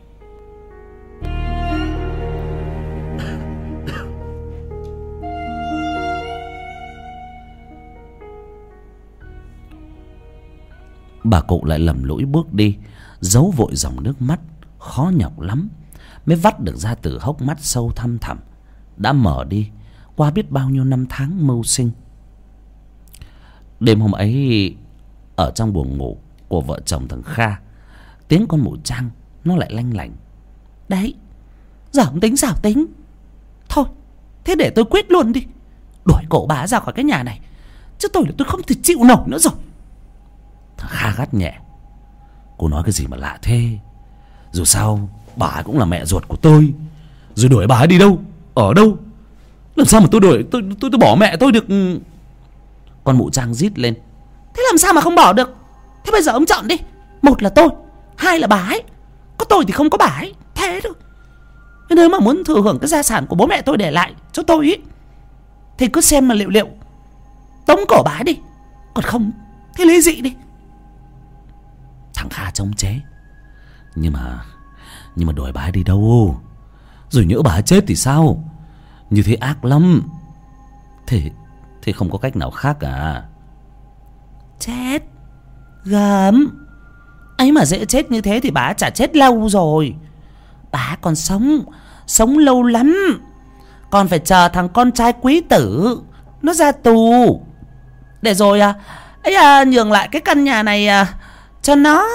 Bà cụ lại lầm lũi bước đi, giấu vội dòng nước mắt khó nhọc lắm mới vắt được ra từ hốc mắt sâu thăm thẳm đã mở đi qua biết bao nhiêu năm tháng mưu sinh. Đêm hôm ấy ở trong buồng ngủ của vợ chồng thằng Kha, tiếng con mụ Trang nó lại lanh lảnh. Đấy, giờ không tính sao tính. Thôi, thế để tôi quyết luôn đi, đuổi cổ bà ra khỏi cái nhà này, chứ tôi là tôi không thể chịu nổi nữa rồi. Thằng Kha gắt nhẹ. Cô nói cái gì mà lạ thế? Dù sao bà ấy cũng là mẹ ruột của tôi. Rồi đuổi bà ấy đi đâu? Ở đâu? Làm sao mà tôi đuổi tôi tôi, tôi bỏ mẹ tôi được? Con mụ Trang rít lên. Thế làm sao mà không bỏ được? Thế bây giờ ông chọn đi, một là tôi, hai là bà ấy. Có tôi thì không có bà ấy, thế thôi. Nếu mà muốn thừa hưởng cái gia sản của bố mẹ tôi để lại cho tôi ý, thì cứ xem mà liệu liệu tống cổ bà ấy đi. Còn không thì ly dị đi. Thằng Kha chống chế. Nhưng mà Nhưng mà đuổi bà ấy đi đâu? Rồi nhỡ bà ấy chết thì sao? Như thế ác lắm. Thế Thế không có cách nào khác à? Chết gớm. Ấy mà dễ chết như thế thì bà chả chết lâu rồi. Bà còn sống, sống lâu lắm. Còn phải chờ thằng con trai quý tử nó ra tù, để rồi à ấy à nhường lại cái căn nhà này à, cho nó.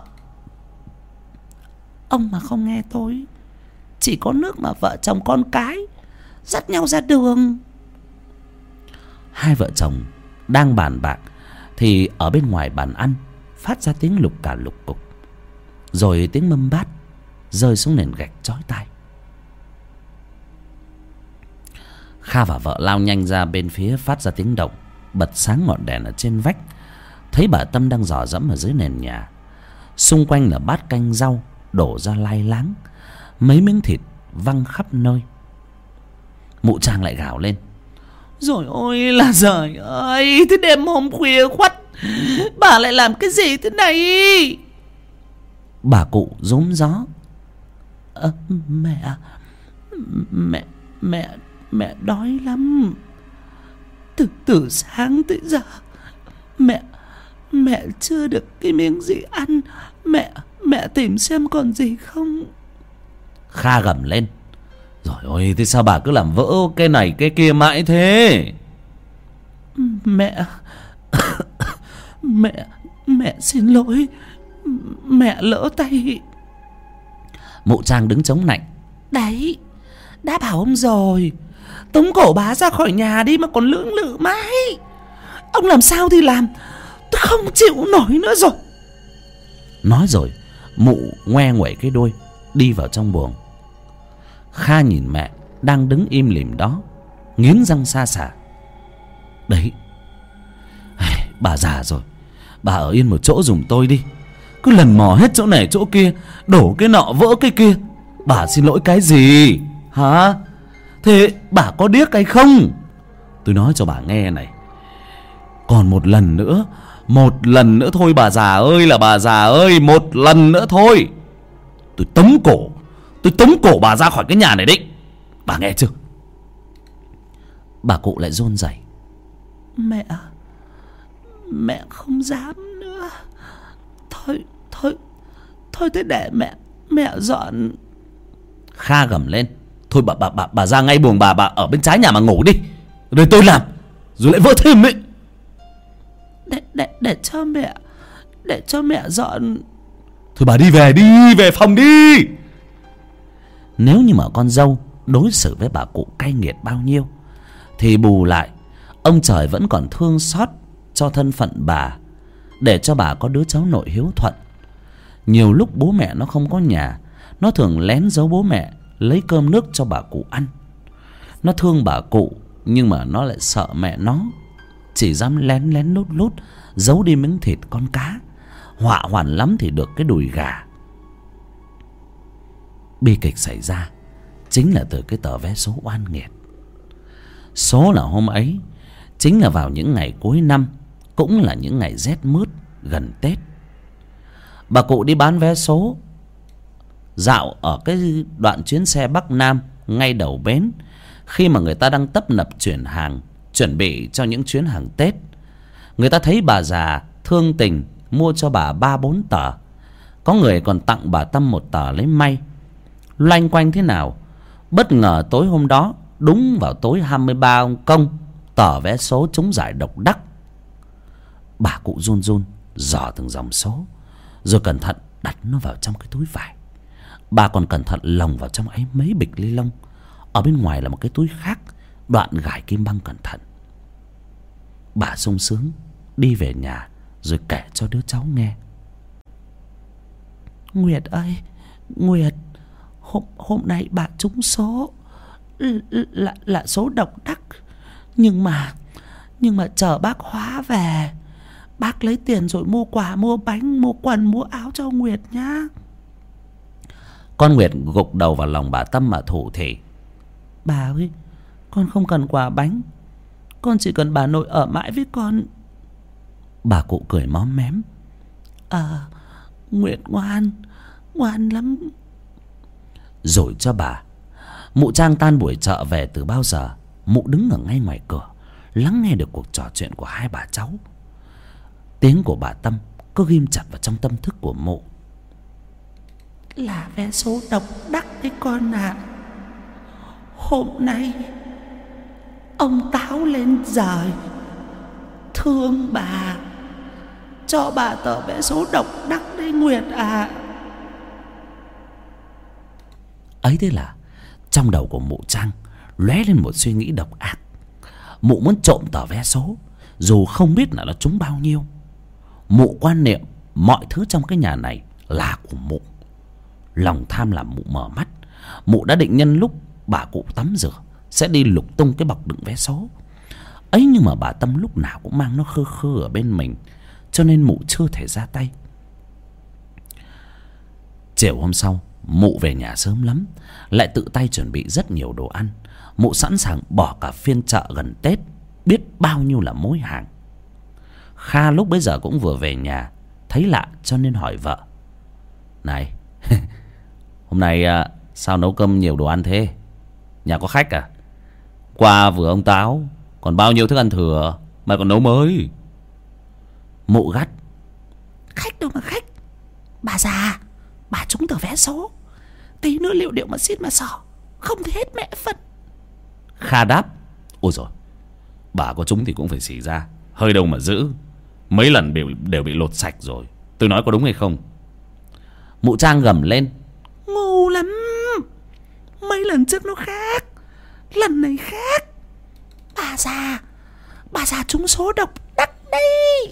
Ông mà không nghe tôi, chỉ có nước mà vợ chồng con cái dắt nhau ra đường. Hai vợ chồng đang bàn bạc thì ở bên ngoài bàn ăn phát ra tiếng lục cả lục cục, rồi tiếng mâm bát rơi xuống nền gạch chói tai. Kha và vợ lao nhanh ra bên phía phát ra tiếng động, bật sáng ngọn đèn ở trên vách. Thấy bà Tâm đang dò dẫm ở dưới nền nhà. Xung quanh là bát canh rau đổ ra lai láng, mấy miếng thịt văng khắp nơi. Mụ Trang lại gào lên: Rồi ôi là giời ơi, thế đêm hôm khuya khoắt bà lại làm cái gì thế này? Bà cụ rúm gió: à, Mẹ Mẹ Mẹ Mẹ đói lắm. Từ từ sáng tới giờ Mẹ Mẹ chưa được cái miếng gì ăn. Mẹ Mẹ tìm xem còn gì không. Kha gầm lên: Rồi ôi, thế sao bà cứ làm vỡ cái này cái kia mãi thế? Mẹ Mẹ Mẹ xin lỗi. Mẹ lỡ tay. Mụ Trang đứng chống nạnh: Đấy, đã bảo ông rồi, tống cổ bà ra khỏi nhà đi mà còn lưỡng lự mãi. Ông làm sao thì làm, tôi không chịu nổi nữa rồi. Nói rồi mụ ngoe nguẩy cái đuôi đi vào trong buồng. Kha nhìn mẹ đang đứng im lìm đó, nghiến răng xa xả: Đấy, bà già rồi, bà ở yên một chỗ giùm tôi đi. Cứ lần mò hết chỗ này chỗ kia, đổ cái nọ vỡ cái kia. Bà xin lỗi cái gì hả? Thế bà có điếc hay không? Tôi nói cho bà nghe này, còn một lần nữa, một lần nữa thôi bà già ơi là bà già ơi, một lần nữa thôi, tôi tống cổ, tôi tống cổ bà ra khỏi cái nhà này đấy. Bà nghe chưa? Bà cụ lại run rẩy: Mẹ Mẹ không dám nữa. Thôi Thôi Thôi thế để mẹ Mẹ dọn. Kha gầm lên: Thôi bà bà bà bà ra ngay buồng bà bà ở bên trái nhà mà ngủ đi, rồi tôi làm, rồi lại vỡ thêm ấy. Để để để cho mẹ để cho mẹ dọn. Thôi bà đi về đi, về phòng đi. Nếu như mà con dâu đối xử với bà cụ cay nghiệt bao nhiêu, thì bù lại ông trời vẫn còn thương xót cho thân phận bà, để cho bà có đứa cháu nội hiếu thuận. Nhiều lúc bố mẹ nó không có nhà, nó thường lén giấu bố mẹ lấy cơm nước cho bà cụ ăn. Nó thương bà cụ, nhưng mà nó lại sợ mẹ nó, chỉ dám lén lén lút lút giấu đi miếng thịt con cá, họa hoàn lắm thì được cái đùi gà. Bi kịch xảy ra chính là từ cái tờ vé số oan nghiệt. Số là hôm ấy chính là vào những ngày cuối năm, cũng là những ngày rét mướt gần Tết. Bà cụ đi bán vé số, dạo ở cái đoạn chuyến xe Bắc Nam ngay đầu bến, khi mà người ta đang tấp nập chuyển hàng, chuẩn bị cho những chuyến hàng Tết. Người ta thấy bà già thương tình, mua cho bà ba bốn tờ. Có người còn tặng bà Tâm một tờ lấy may. Loanh quanh thế nào, bất ngờ tối hôm đó, đúng vào tối hai mươi ba ông Công, tờ vé số trúng giải độc đắc. Bà cụ run run dò từng dòng số, rồi cẩn thận đặt nó vào trong cái túi vải. Bà còn cẩn thận lồng vào trong ấy mấy bịch ni lông, ở bên ngoài là một cái túi khác, đoạn gài kim băng cẩn thận. Bà sung sướng đi về nhà, rồi kể cho đứa cháu nghe: Nguyệt ơi, Nguyệt, hôm hôm nay bà trúng số là là số độc đắc, nhưng mà nhưng mà chờ bác Hóa về, bác lấy tiền rồi mua quà, mua bánh, mua quần, mua áo cho Nguyệt nhá. Con Nguyệt gục đầu vào lòng bà Tâm mà thủ thỉ: Bà ơi, con không cần quà bánh, con chỉ cần bà nội ở mãi với con. Bà cụ cười móm mém: À, Nguyệt ngoan, ngoan lắm. Rồi cho bà. Mụ Trang tan buổi chợ về từ bao giờ, mụ đứng ở ngay ngoài cửa, lắng nghe được cuộc trò chuyện của hai bà cháu. Tiếng của bà Tâm cứ ghim chặt vào trong tâm thức của mụ: Là vé số độc đắc đấy con ạ. À. Hôm nay ông Táo lên giời, thương bà, cho bà tờ vé số độc đắc đấy Nguyệt à. Ấy thế là trong đầu của mụ Trang lóe lên một suy nghĩ độc ác. Mụ muốn trộm tờ vé số, dù không biết là nó trúng bao nhiêu. Mụ quan niệm mọi thứ trong cái nhà này là của mụ, Lòng tham làm mụ mở mắt. Mụ đã định nhân lúc bà cụ tắm rửa sẽ đi lục tung cái bọc đựng vé số ấy, nhưng mà bà Tâm lúc nào cũng mang nó khư khư ở bên mình, cho nên mụ chưa thể ra tay. Chiều hôm sau, mụ về nhà sớm lắm, lại tự tay chuẩn bị rất nhiều đồ ăn. Mụ sẵn sàng bỏ cả phiên chợ gần Tết, biết bao nhiêu là mối hàng. Kha lúc bấy giờ cũng vừa về nhà, thấy lạ cho nên hỏi vợ: "Này, hôm nay à, sao nấu cơm nhiều đồ ăn thế? Nhà có khách à? Qua vừa ông Táo, còn bao nhiêu thức ăn thừa mà còn nấu mới?" Mụ gắt: "Khách đâu mà khách, bà già, bà trúng tờ vé số, tí nữa liệu điệu mà xít mà xỏ, không thể hết mẹ phân." Kha đáp: "Ôi rồi, bà có trúng thì cũng phải xỉ ra, hơi đâu mà giữ. Mấy lần đều, đều bị lột sạch rồi, tôi nói có đúng hay không?" Mụ Trang gầm lên: "Ngu lắm, mấy lần trước nó khác, lần này khác. Bà già, bà già trúng số độc đắc đây."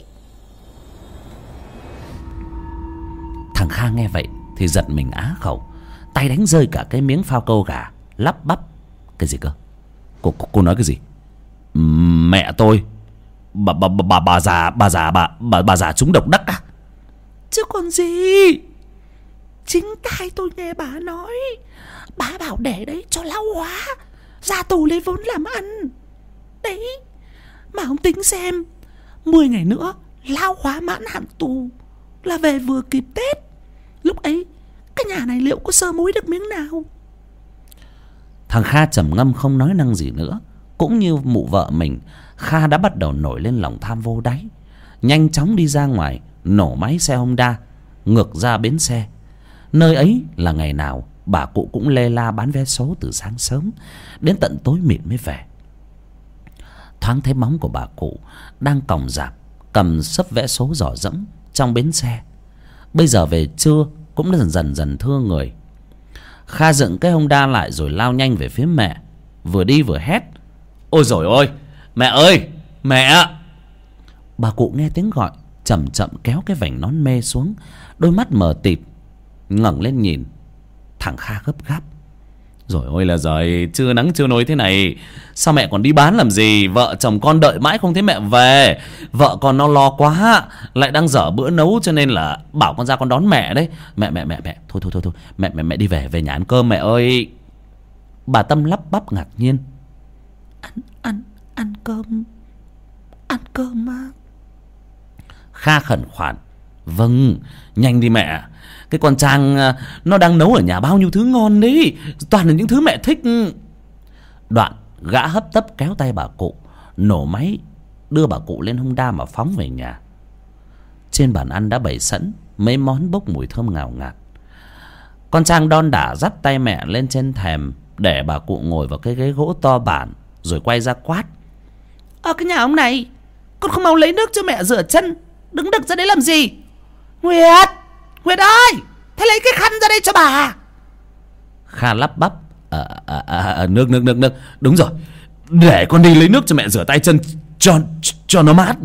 Thằng Kha nghe vậy thì giật mình á khẩu, tay đánh rơi cả cái miếng phao câu gà, lắp bắp: "Cái gì cơ? Cô, cô, cô nói cái gì? Mẹ tôi, bà bà bà bà già bà già bà bà bà già trúng độc đắc à?" "Chứ còn gì, chính tai tôi nghe bà nói. Bà bảo để đấy cho lão hóa, ra tù lấy vốn làm ăn. Đấy, mà ông tính xem, mười ngày nữa lão hóa mãn hạn tù là về vừa kịp Tết. Lúc ấy cái nhà này liệu có sơ múi được miếng nào?" Thằng Kha trầm ngâm không nói năng gì nữa. Cũng như mụ vợ mình, Kha đã bắt đầu nổi lên lòng tham vô đáy. Nhanh chóng đi ra ngoài, nổ máy xe Honda ngược ra bến xe. Nơi ấy là ngày nào bà cụ cũng lê la bán vé số từ sáng sớm đến tận tối mịt mới về. Thoáng thấy bóng của bà cụ đang còng rạp cầm xấp vé số giỏ dẫm trong bến xe. Bây giờ về trưa cũng dần dần dần thưa người. Kha dựng cái Honda lại rồi lao nhanh về phía mẹ, vừa đi vừa hét: "Ôi dồi ôi, mẹ ơi, mẹ!" Bà cụ nghe tiếng gọi, chậm chậm kéo cái vành nón mê xuống, đôi mắt mờ tịt ngẩng lên nhìn. Thằng Kha gấp gáp: "Rồi ôi là giời, trưa nắng trưa nối thế này, sao mẹ còn đi bán làm gì? Vợ chồng con đợi mãi không thấy mẹ về. Vợ con nó lo quá, lại đang dở bữa nấu cho nên là bảo con ra con đón mẹ đấy. Mẹ mẹ mẹ mẹ thôi thôi thôi thôi, mẹ mẹ mẹ đi về về nhà ăn cơm mẹ ơi." Bà Tâm lắp bắp ngạc nhiên: Ăn ăn ăn cơm, ăn cơm mà. Kha khẩn khoản: "Vâng, nhanh đi mẹ. Cái con Trang nó đang nấu ở nhà bao nhiêu thứ ngon đấy, toàn là những thứ mẹ thích." Đoạn gã hấp tấp kéo tay bà cụ, nổ máy đưa bà cụ lên Honda mà phóng về nhà. Trên bàn ăn đã bày sẵn mấy món bốc mùi thơm ngào ngạt. Con Trang đon đả dắt tay mẹ lên trên thềm, để bà cụ ngồi vào cái ghế gỗ to bản, rồi quay ra quát: "Ở cái nhà ông này, con không mau lấy nước cho mẹ rửa chân, đứng đực ra đấy làm gì? Nguyệt, Nguyệt ơi, thế lấy cái khăn ra đây cho bà." Kha lắp bắp: à, à, à, à, nước nước nước nước đúng rồi, để con đi lấy nước cho mẹ rửa tay chân cho cho nó mát."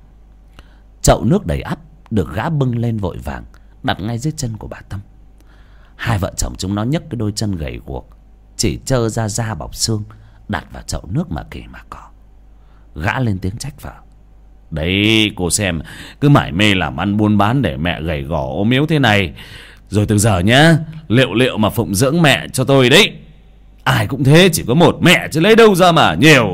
Chậu nước đầy ắp được gã bưng lên vội vàng, đặt ngay dưới chân của bà Tâm. Hai vợ chồng chúng nó nhấc cái đôi chân gầy guộc chỉ trơ ra da bọc xương đặt vào chậu nước mà kì mà cỏ. Gã lên tiếng trách vợ: "Đấy, cô xem, cứ mải mê làm ăn buôn bán để mẹ gầy gò ốm yếu thế này. Rồi từ giờ nhá, liệu liệu mà phụng dưỡng mẹ cho tôi đấy. Ai cũng thế, chỉ có một mẹ chứ lấy đâu ra mà nhiều."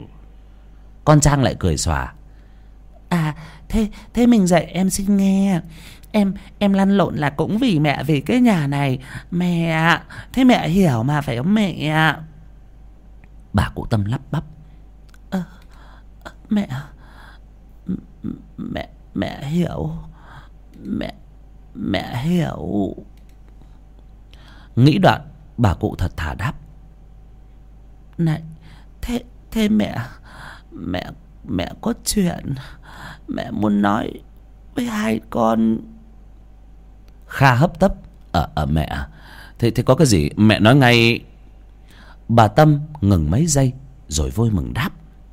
Con Trang lại cười xòa: "À, thế thế mình dạy em xin nghe. Em em lăn lộn là cũng vì mẹ, vì cái nhà này. Mẹ, thế mẹ hiểu mà phải không mẹ?" Bà cụ Tâm lắp bắp: Ờ, mẹ, mẹ, mẹ hiểu, mẹ, mẹ hiểu. Nghĩ đoạn, bà cụ thật thà đáp: "Này, thế thế mẹ, mẹ, mẹ có chuyện mẹ muốn nói với hai con." Kha hấp tấp: Ờ, ờ mẹ, thế, thế có cái gì mẹ nói ngay." Bà Tâm ngừng mấy giây rồi vui mừng đáp: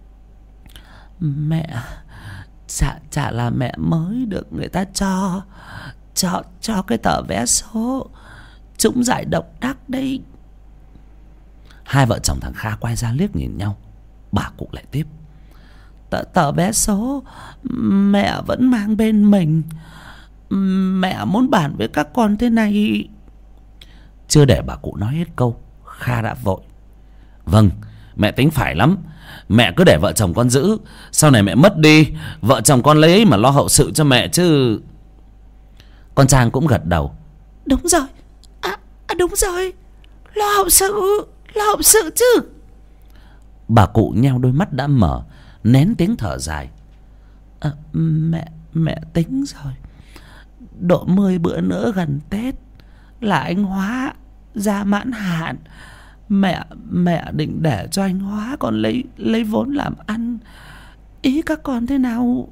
"Mẹ, chả, chả là mẹ mới được người ta cho Cho, cho cái tờ vé số chúng giải độc đắc đấy. Hai vợ chồng thằng Kha quay ra liếc nhìn nhau. Bà cụ lại tiếp: Tờ, tờ vé số mẹ vẫn mang bên mình. Mẹ muốn bàn với các con thế này. Chưa để bà cụ nói hết câu, Kha đã vội: Vâng, mẹ tính phải lắm. Mẹ cứ để vợ chồng con giữ, sau này mẹ mất đi, vợ chồng con lấy ấy mà lo hậu sự cho mẹ chứ. Con Trang cũng gật đầu: Đúng rồi, à, à đúng rồi, lo hậu sự, lo hậu sự chứ. Bà cụ nheo đôi mắt đã mở, nén tiếng thở dài: à, Mẹ, mẹ tính rồi. Độ mười bữa nữa gần Tết là anh Hóa ra mãn hạn. Mẹ mẹ định để cho anh Hóa còn lấy lấy vốn làm ăn. Ý các con thế nào?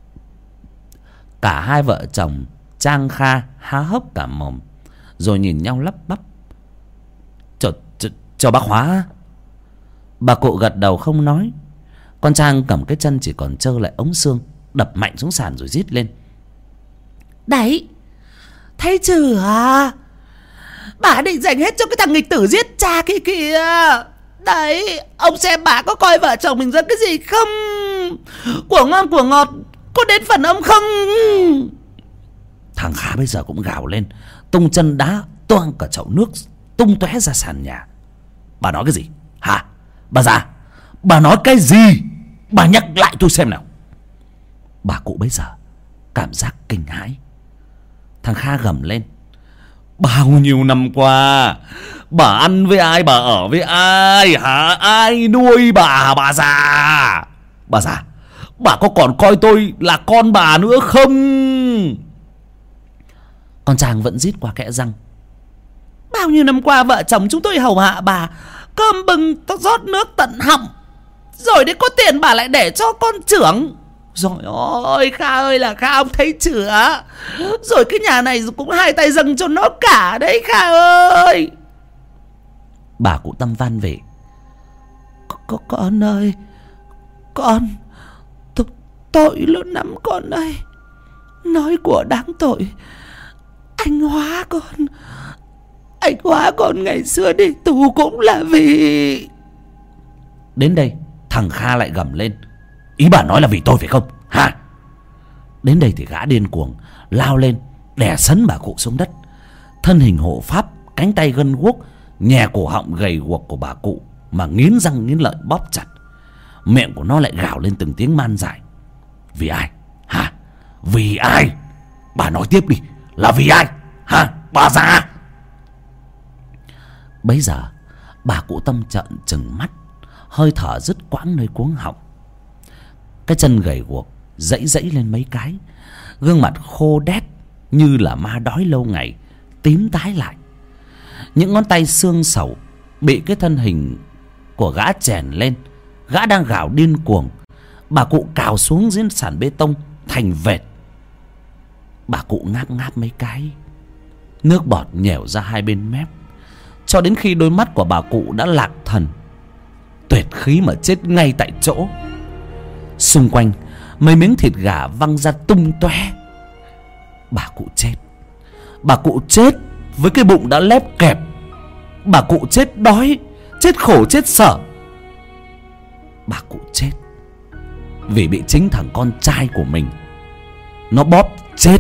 Cả hai vợ chồng Trang Kha há hốc cả mồm, rồi nhìn nhau lắp bắp: Cho, cho, cho bác Hóa. Bà cụ gật đầu không nói. Con Trang cầm cái chân chỉ còn trơ lại ống xương, đập mạnh xuống sàn rồi rít lên: Đấy, thấy chưa? Bà định dành hết cho cái thằng nghịch tử giết cha kia kìa. Đấy, ông xem bà có coi vợ chồng mình ra cái gì không? Của ngon của ngọt có đến phần ông không? Thằng Kha bây giờ cũng gào lên, tung chân đá toang cả chậu nước tung tóe ra sàn nhà. Bà nói cái gì hả? Bà già, bà nói cái gì? Bà nhắc lại tôi xem nào. Bà cụ bây giờ cảm giác kinh hãi. Thằng Kha gầm lên: Bao nhiêu năm qua bà ăn với ai, bà ở với ai hả? Ai nuôi bà, bà già? Bà già, bà có còn coi tôi là con bà nữa không? Con Trang vẫn rít qua kẽ răng: Bao nhiêu năm qua vợ chồng chúng tôi hầu hạ bà, cơm bưng rót nước tận họng, rồi đấy có tiền bà lại để cho con trưởng. Rồi ôi Kha ơi là Kha, ông thấy chưa? Rồi cái nhà này cũng hai tay dâng cho nó cả đấy Kha ơi. Bà cụ Tâm van về: Con, con ơi, con tội, tội lớn lắm con ơi. Nói của đáng tội. Anh Hóa con, anh Hóa con ngày xưa đi tù cũng là vì... Đến đây thằng Kha lại gầm lên: Ý bà nói là vì tôi phải không hả? Đến đây thì gã điên cuồng lao lên đè sấn bà cụ xuống đất. Thân hình hộ pháp, cánh tay gân guốc, nhè cổ họng gầy guộc của bà cụ mà nghiến răng nghiến lợi bóp chặt. Miệng của nó lại gào lên từng tiếng man dại: Vì ai hả? Vì ai? Bà nói tiếp đi, là vì ai hả bà già? Bấy giờ bà cụ Tâm trợn trừng mắt, hơi thở dứt quãng nơi cuống họng. Cái chân gầy guộc dãy dãy lên mấy cái, gương mặt khô đét như là ma đói lâu ngày tím tái lại. Những ngón tay xương sầu bị cái thân hình của gã chèn lên. Gã đang gào điên cuồng. Bà cụ cào xuống dưới sàn bê tông thành vệt. Bà cụ ngáp ngáp mấy cái, nước bọt nhèo ra hai bên mép, cho đến khi đôi mắt của bà cụ đã lạc thần, tuyệt khí mà chết ngay tại chỗ. Xung quanh mấy miếng thịt gà văng ra tung tóe. Bà cụ chết. Bà cụ chết với cái bụng đã lép kẹp. Bà cụ chết đói, chết khổ, chết sợ. Bà cụ chết vì bị chính thằng con trai của mình nó bóp chết.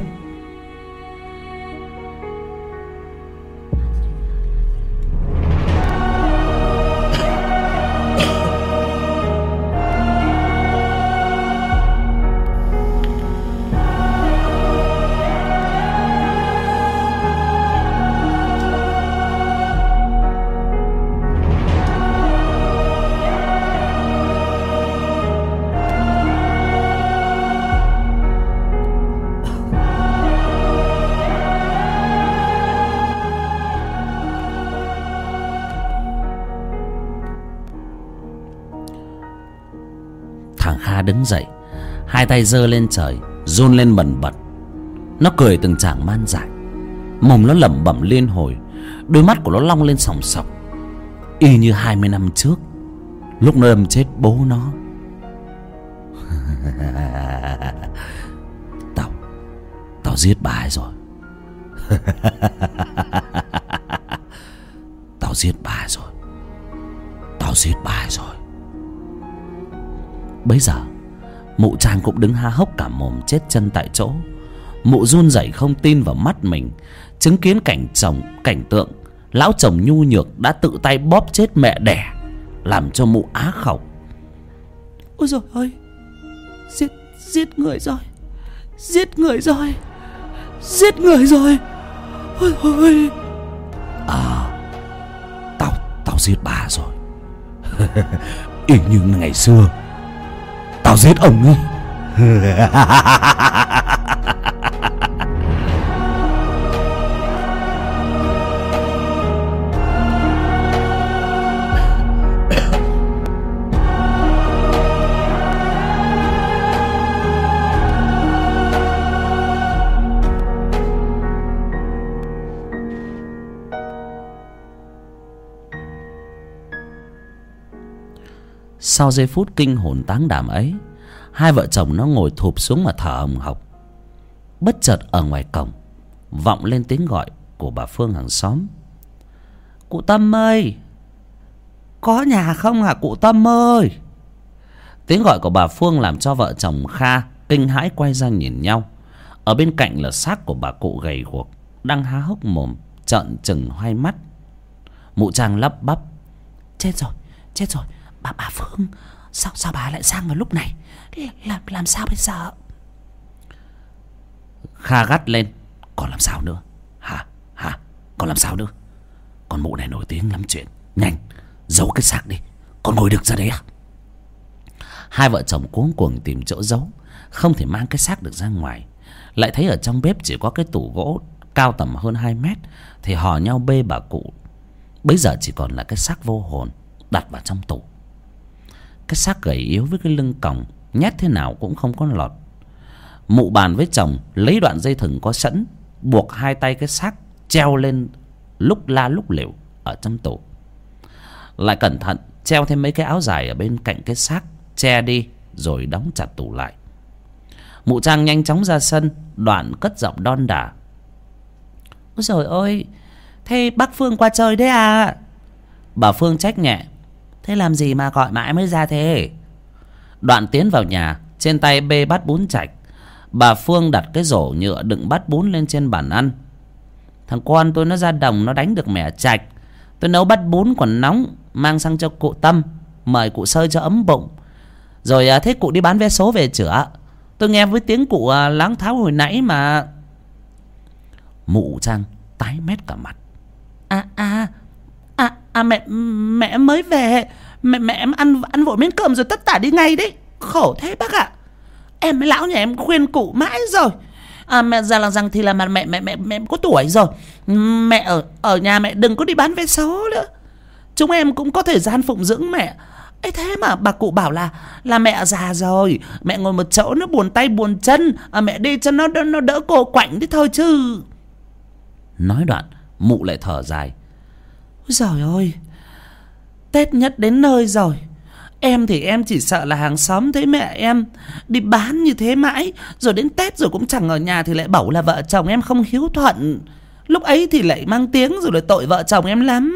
Thằng Kha đứng dậy, hai tay giơ lên trời, run lên bần bật. Nó cười từng tràng man dại, mồm nó lẩm bẩm liên hồi, đôi mắt của nó long lên sòng sọc, y như hai mươi năm trước lúc nó đâm chết bố nó. Tao Tao giết bà ấy rồi. Tao giết bà rồi. Tao giết bà rồi. Bấy giờ mụ Trang cũng đứng há hốc cả mồm chết chân tại chỗ. Mụ run rẩy không tin vào mắt mình, chứng kiến cảnh chồng cảnh tượng lão chồng nhu nhược đã tự tay bóp chết mẹ đẻ, làm cho mụ á khẩu. Ôi dồi ôi, giết giết người rồi, giết người rồi, giết người rồi. Ôi ôi. À, tao tao giết bà rồi. Y như ngày xưa tao giết ông ấy. Sau giây phút kinh hồn táng đảm ấy, hai vợ chồng nó ngồi thụp xuống mà thở hồng hộc. Bất chợt ở ngoài cổng vọng lên tiếng gọi của bà Phương hàng xóm. Cụ Tâm ơi, có nhà không hả cụ Tâm ơi? Tiếng gọi của bà Phương làm cho vợ chồng Kha kinh hãi quay ra nhìn nhau. Ở bên cạnh là xác của bà cụ gầy guộc đang há hốc mồm trợn trừng hai mắt. Mụ Trang lắp bắp: Chết rồi, chết rồi. Bà bà Phương, sao sao bà lại sang vào lúc này? Làm làm sao bây giờ? Kha gắt lên: Còn làm sao nữa? Hả? Hả? Còn làm sao nữa? Con mụ này nổi tiếng lắm chuyện. Nhanh, giấu cái xác đi. Con ngồi được ra đấy à? Hai vợ chồng cuống cuồng tìm chỗ giấu, không thể mang cái xác được ra ngoài. Lại thấy ở trong bếp chỉ có cái tủ gỗ cao tầm hơn hai mét, thì hò nhau bê bà cụ. Bây giờ chỉ còn là cái xác vô hồn đặt vào trong tủ. Cái xác gầy yếu với cái lưng còng, nhét thế nào cũng không có lọt. Mụ bàn với chồng lấy đoạn dây thừng có sẵn, buộc hai tay cái xác treo lên lúc la lúc lịu ở trong tủ. Lại cẩn thận treo thêm mấy cái áo dài ở bên cạnh cái xác, che đi rồi đóng chặt tủ lại. Mụ Trang nhanh chóng ra sân, đoạn cất giọng đon đả: Ôi trời ơi, thế bác Phương qua chơi đấy à? Bà Phương trách nhẹ: Thế làm gì mà gọi mãi mới ra thế? Đoạn tiến vào nhà, trên tay bê bát bún chạch. Bà Phương đặt cái rổ nhựa đựng bát bún lên trên bàn ăn. Thằng con tôi nó ra đồng nó đánh được mẻ chạch. Tôi nấu bát bún còn nóng, mang sang cho cụ Tâm, mời cụ sơi cho ấm bụng. Rồi à, thế cụ đi bán vé số về chữa. Tôi nghe với tiếng cụ à, láng tháo hồi nãy mà. Mụ Trang tái mét cả mặt. À à À, à mẹ mẹ mới về. Mẹ mẹ em ăn ăn vội miếng cơm rồi tất tả đi ngay đấy. Khổ thế bác ạ. Em với lão nhà em khuyên cụ mãi rồi. À, mẹ già là rằng thì là mà mẹ mẹ mẹ mẹ có tuổi rồi. Mẹ ở ở nhà mẹ đừng có đi bán vé số nữa. Chúng em cũng có thời gian phụng dưỡng mẹ. Ấy thế mà bà cụ bảo là là mẹ già rồi, mẹ ngồi một chỗ nó buồn tay buồn chân, à, mẹ đi cho nó nó đỡ cô quạnh thế thôi chứ. Nói đoạn mụ lại thở dài: Ôi giời ơi, Tết nhất đến nơi rồi. Em thì em chỉ sợ là hàng xóm thấy mẹ em đi bán như thế mãi, rồi đến Tết rồi cũng chẳng ở nhà thì lại bảo là vợ chồng em không hiếu thuận. Lúc ấy thì lại mang tiếng rồi lại tội vợ chồng em lắm.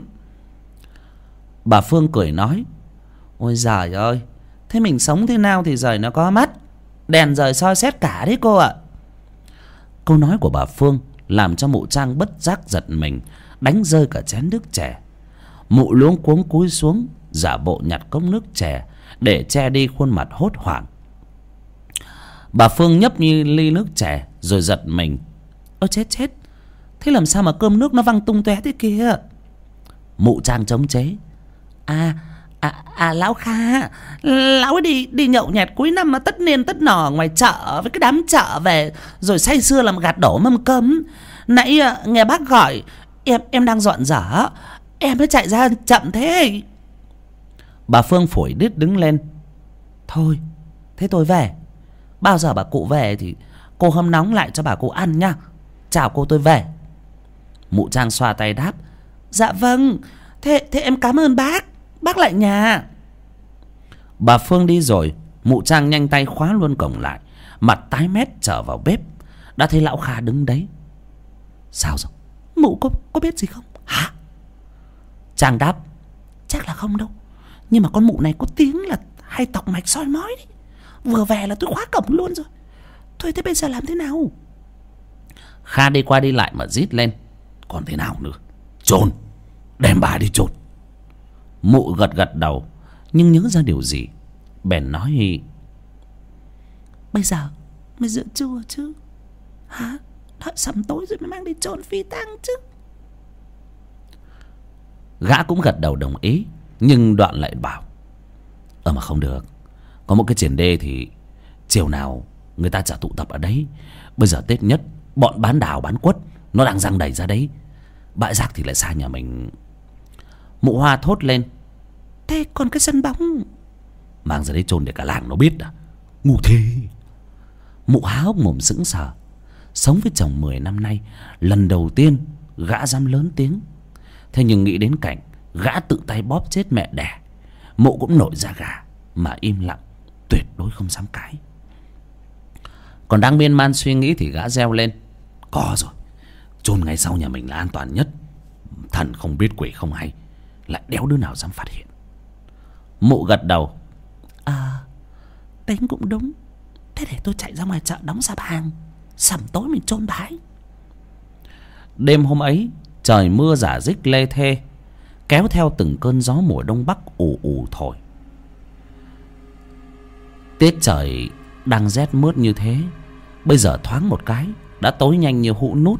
Bà Phương cười nói: Ôi giời ơi, thế mình sống thế nào thì giời nó có mắt, đèn rời soi xét cả đấy cô ạ. Câu nói của bà Phương làm cho mụ Trang bất giác giật mình, đánh rơi cả chén nước chè. Mụ luống cuống cúi xuống giả bộ nhặt cốc nước chè để che đi khuôn mặt hốt hoảng. Bà Phương nhấp như ly nước chè rồi giật mình: Ơ chết chết, thế làm sao mà cơm nước nó văng tung tóe thế kia? Mụ Trang chống chế: À À, à lão Kha, lão ấy đi đi nhậu nhẹt cuối năm mà tất niên tất nọ ngoài chợ với cái đám chợ về, rồi say sưa làm gạt đổ mâm cơm. Nãy uh, nghe bác gọi, em em đang dọn dở, em mới chạy ra chậm thế. Bà Phương phủi đít đứng lên: Thôi, thế tôi về. Bao giờ bà cụ về thì cô hâm nóng lại cho bà cụ ăn nha. Chào cô, tôi về. Mụ Trang xoa tay đáp: Dạ vâng, thế thế em cảm ơn bác. Bác lại nhà. Bà Phương đi rồi, mụ Trang nhanh tay khóa luôn cổng lại, mặt tái mét trở vào bếp. Đã thấy lão Kha đứng đấy. Sao rồi? Mụ có, có biết gì không? Hả? Trang đáp: chắc là không đâu, nhưng mà con mụ này có tiếng là hay tọc mạch soi mói đấy. Vừa về là tôi khóa cổng luôn rồi. Thôi thế bây giờ làm thế nào? Kha đi qua đi lại mà rít lên: còn thế nào nữa? Chôn, đem bà đi chôn. Mụ gật gật đầu, nhưng nhớ ra điều gì bèn nói: bây giờ mới giữa trưa chứ hả? Đợi sầm tối rồi mới mang đi chôn phi tang chứ. Gã cũng gật đầu đồng ý, nhưng đoạn lại bảo: ờ mà không được, có một cái triển đê thì chiều nào người ta chả tụ tập ở đấy. Bây giờ Tết nhất, bọn bán đào bán quất nó đang giăng đầy ra đấy. Bãi rác thì lại xa nhà mình. Mụ Hoa thốt lên: thế còn cái sân bóng? Mang ra đấy chôn để cả làng nó biết à? Ngu thế. Mụ há hốc mồm sững sờ. Sống với chồng mười năm nay, lần đầu tiên gã dám lớn tiếng. Thế nhưng nghĩ đến cảnh gã tự tay bóp chết mẹ đẻ, mụ cũng nổi da gà mà im lặng, tuyệt đối không dám cãi. Còn đang miên man suy nghĩ thì gã reo lên: có rồi, chôn ngay sau nhà mình là an toàn nhất. Thần không biết quỷ không hay, lại đéo đứa nào dám phát hiện. Mụ gật đầu: à, tính cũng đúng. Thế để tôi chạy ra ngoài chợ đóng sạp hàng, sầm tối mình chôn bái. Đêm hôm ấy trời mưa rả rích lê thê, kéo theo từng cơn gió mùa đông bắc ù ù thổi. Tiết trời đang rét mướt như thế, bây giờ thoáng một cái đã tối nhanh như hũ nút.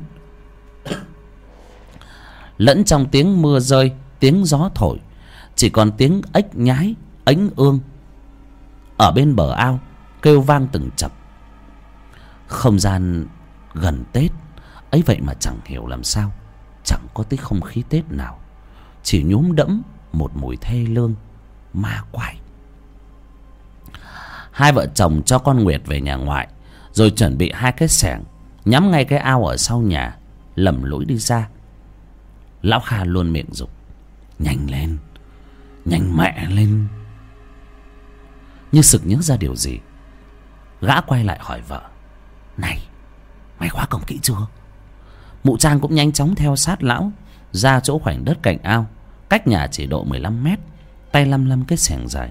Lẫn trong tiếng mưa rơi, tiếng gió thổi, chỉ còn tiếng ếch nhái, ếnh ương ở bên bờ ao kêu vang từng chập. Không gian gần Tết ấy vậy mà chẳng hiểu làm sao chẳng có tí không khí Tết nào, chỉ nhuốm đẫm một mùi thê lương ma quái. Hai vợ chồng cho con Nguyệt về nhà ngoại, rồi chuẩn bị hai cái xẻng nhắm ngay cái ao ở sau nhà, lầm lũi đi ra. Lão Kha luôn miệng giục: nhanh lên, nhanh mẹ lên. Như sực nhớ ra điều gì, gã quay lại hỏi vợ: này, mày khóa cổng kỹ chưa? Mụ Trang cũng nhanh chóng theo sát lão ra chỗ khoảnh đất cạnh ao, cách nhà chỉ độ mười lăm mét, tay lăm lăm cái xẻng dài.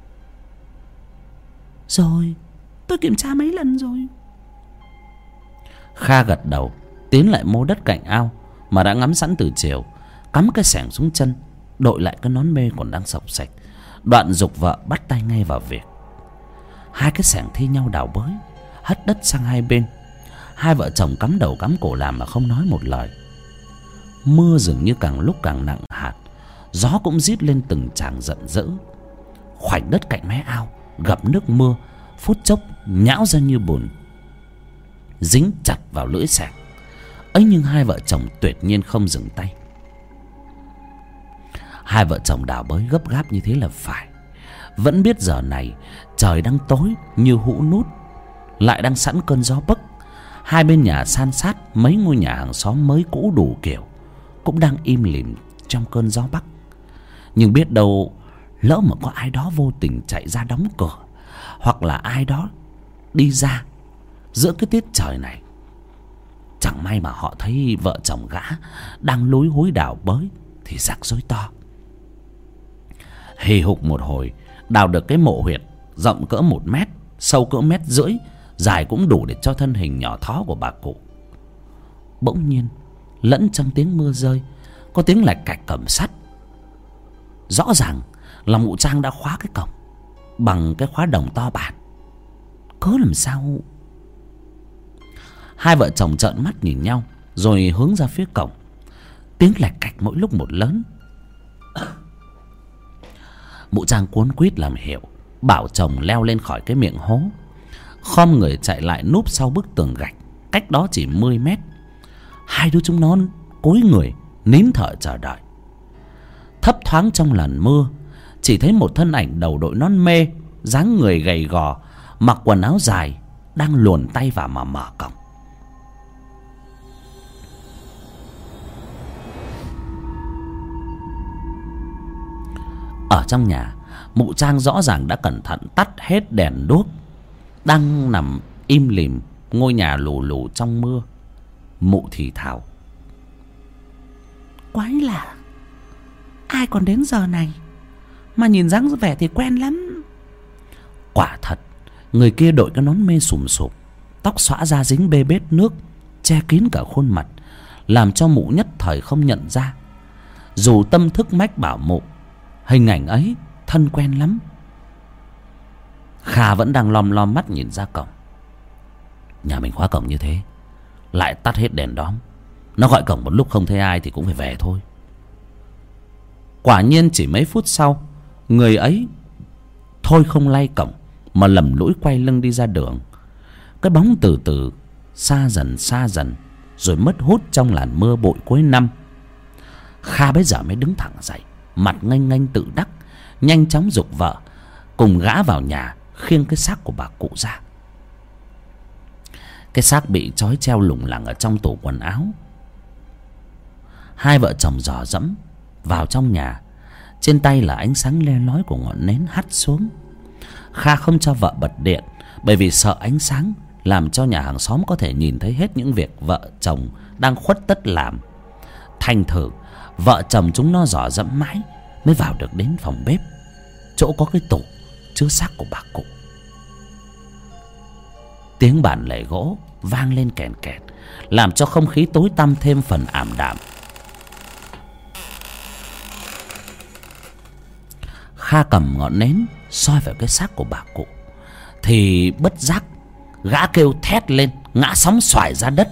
Rồi, tôi kiểm tra mấy lần rồi. Kha gật đầu, tiến lại mô đất cạnh ao mà đã ngắm sẵn từ chiều, cắm cái xẻng xuống chân, đội lại cái nón mê còn đang xộc xạch, đoạn giục vợ bắt tay ngay vào việc. Hai cái xẻng thi nhau đào bới, hất đất sang hai bên. Hai vợ chồng cắm đầu cắm cổ làm mà không nói một lời. Mưa dường như càng lúc càng nặng hạt, gió cũng rít lên từng tràng giận dữ. Khoảnh đất cạnh mé ao gặp nước mưa, phút chốc nhão ra như bùn, dính chặt vào lưỡi xẻng ấy. Nhưng hai vợ chồng tuyệt nhiên không dừng tay. Hai vợ chồng đào bới gấp gáp như thế là phải, vẫn biết giờ này trời đang tối như hũ nút, lại đang sẵn cơn gió bấc. Hai bên nhà san sát mấy ngôi nhà hàng xóm mới cũ đủ kiểu cũng đang im lìm trong cơn gió bắc. Nhưng biết đâu lỡ mà có ai đó vô tình chạy ra đóng cửa, hoặc là ai đó đi ra giữa cái tiết trời này, chẳng may mà họ thấy vợ chồng gã đang lúi húi đào bới thì rắc rối to. Hì hục một hồi đào được cái mộ huyệt rộng cỡ một mét, sâu cỡ mét rưỡi, dài cũng đủ để cho thân hình nhỏ thó của bà cụ. Bỗng nhiên lẫn trong tiếng mưa rơi có tiếng lạch cạch cầm sắt. Rõ ràng là mụ Trang đã khóa cái cổng bằng cái khóa đồng to bản. Cớ làm sao? Hai vợ chồng trợn mắt nhìn nhau rồi hướng ra phía cổng. Tiếng lạch cạch mỗi lúc một lớn. Mụ Trang cuốn quýt làm hiệu, bảo chồng leo lên khỏi cái miệng hố, khom người chạy lại núp sau bức tường gạch cách đó chỉ mười mét. Hai đứa chúng nó cúi người nín thở chờ đợi. Thấp thoáng trong làn mưa chỉ thấy một thân ảnh đầu đội nón mê, dáng người gầy gò, mặc quần áo dài, đang luồn tay vào mà mở cổng. Ở trong nhà, mụ Trang rõ ràng đã cẩn thận tắt hết đèn đuốc, đang nằm im lìm ngôi nhà lù lù trong mưa. Mụ thì thào: quái lạ, ai còn đến giờ này, mà nhìn dáng vẻ thì quen lắm. Quả thật, người kia đội cái nón mê sùm sụp, tóc xõa ra dính bê bết nước, che kín cả khuôn mặt, làm cho Mụ nhất thời không nhận ra. Dù tâm thức mách bảo Mụ hình ảnh ấy thân quen lắm. Kha vẫn đang lom lom mắt nhìn ra cổng. Nhà mình khóa cổng như thế, lại tắt hết đèn đóm, nó gọi cổng một lúc không thấy ai thì cũng phải về thôi. Quả nhiên chỉ mấy phút sau, người ấy thôi không lay cổng mà lầm lũi quay lưng đi ra đường. Cái bóng từ từ xa dần xa dần, rồi mất hút trong làn mưa bụi cuối năm. Kha bây giờ mới đứng thẳng dậy, mặt nghênh nghênh tự đắc, nhanh chóng giục vợ cùng gã vào nhà khiêng cái xác của bà cụ ra. Cái xác bị trói treo lủng lẳng ở trong tủ quần áo. Hai vợ chồng dò dẫm vào trong nhà. Trên tay là ánh sáng le lói của ngọn nến hắt xuống. Kha không cho vợ bật điện, bởi vì sợ ánh sáng làm cho nhà hàng xóm có thể nhìn thấy hết những việc vợ chồng đang khuất tất làm. Thành thử vợ chồng chúng nó dò dẫm mãi mới vào được đến phòng bếp, chỗ có cái tủ chứa xác của bà cụ. Tiếng bàn lề gỗ vang lên kèn kẹt, làm cho không khí tối tăm thêm phần ảm đạm. Kha cầm ngọn nến soi vào cái xác của bà cụ, thì bất giác gã kêu thét lên, ngã sóng xoài ra đất.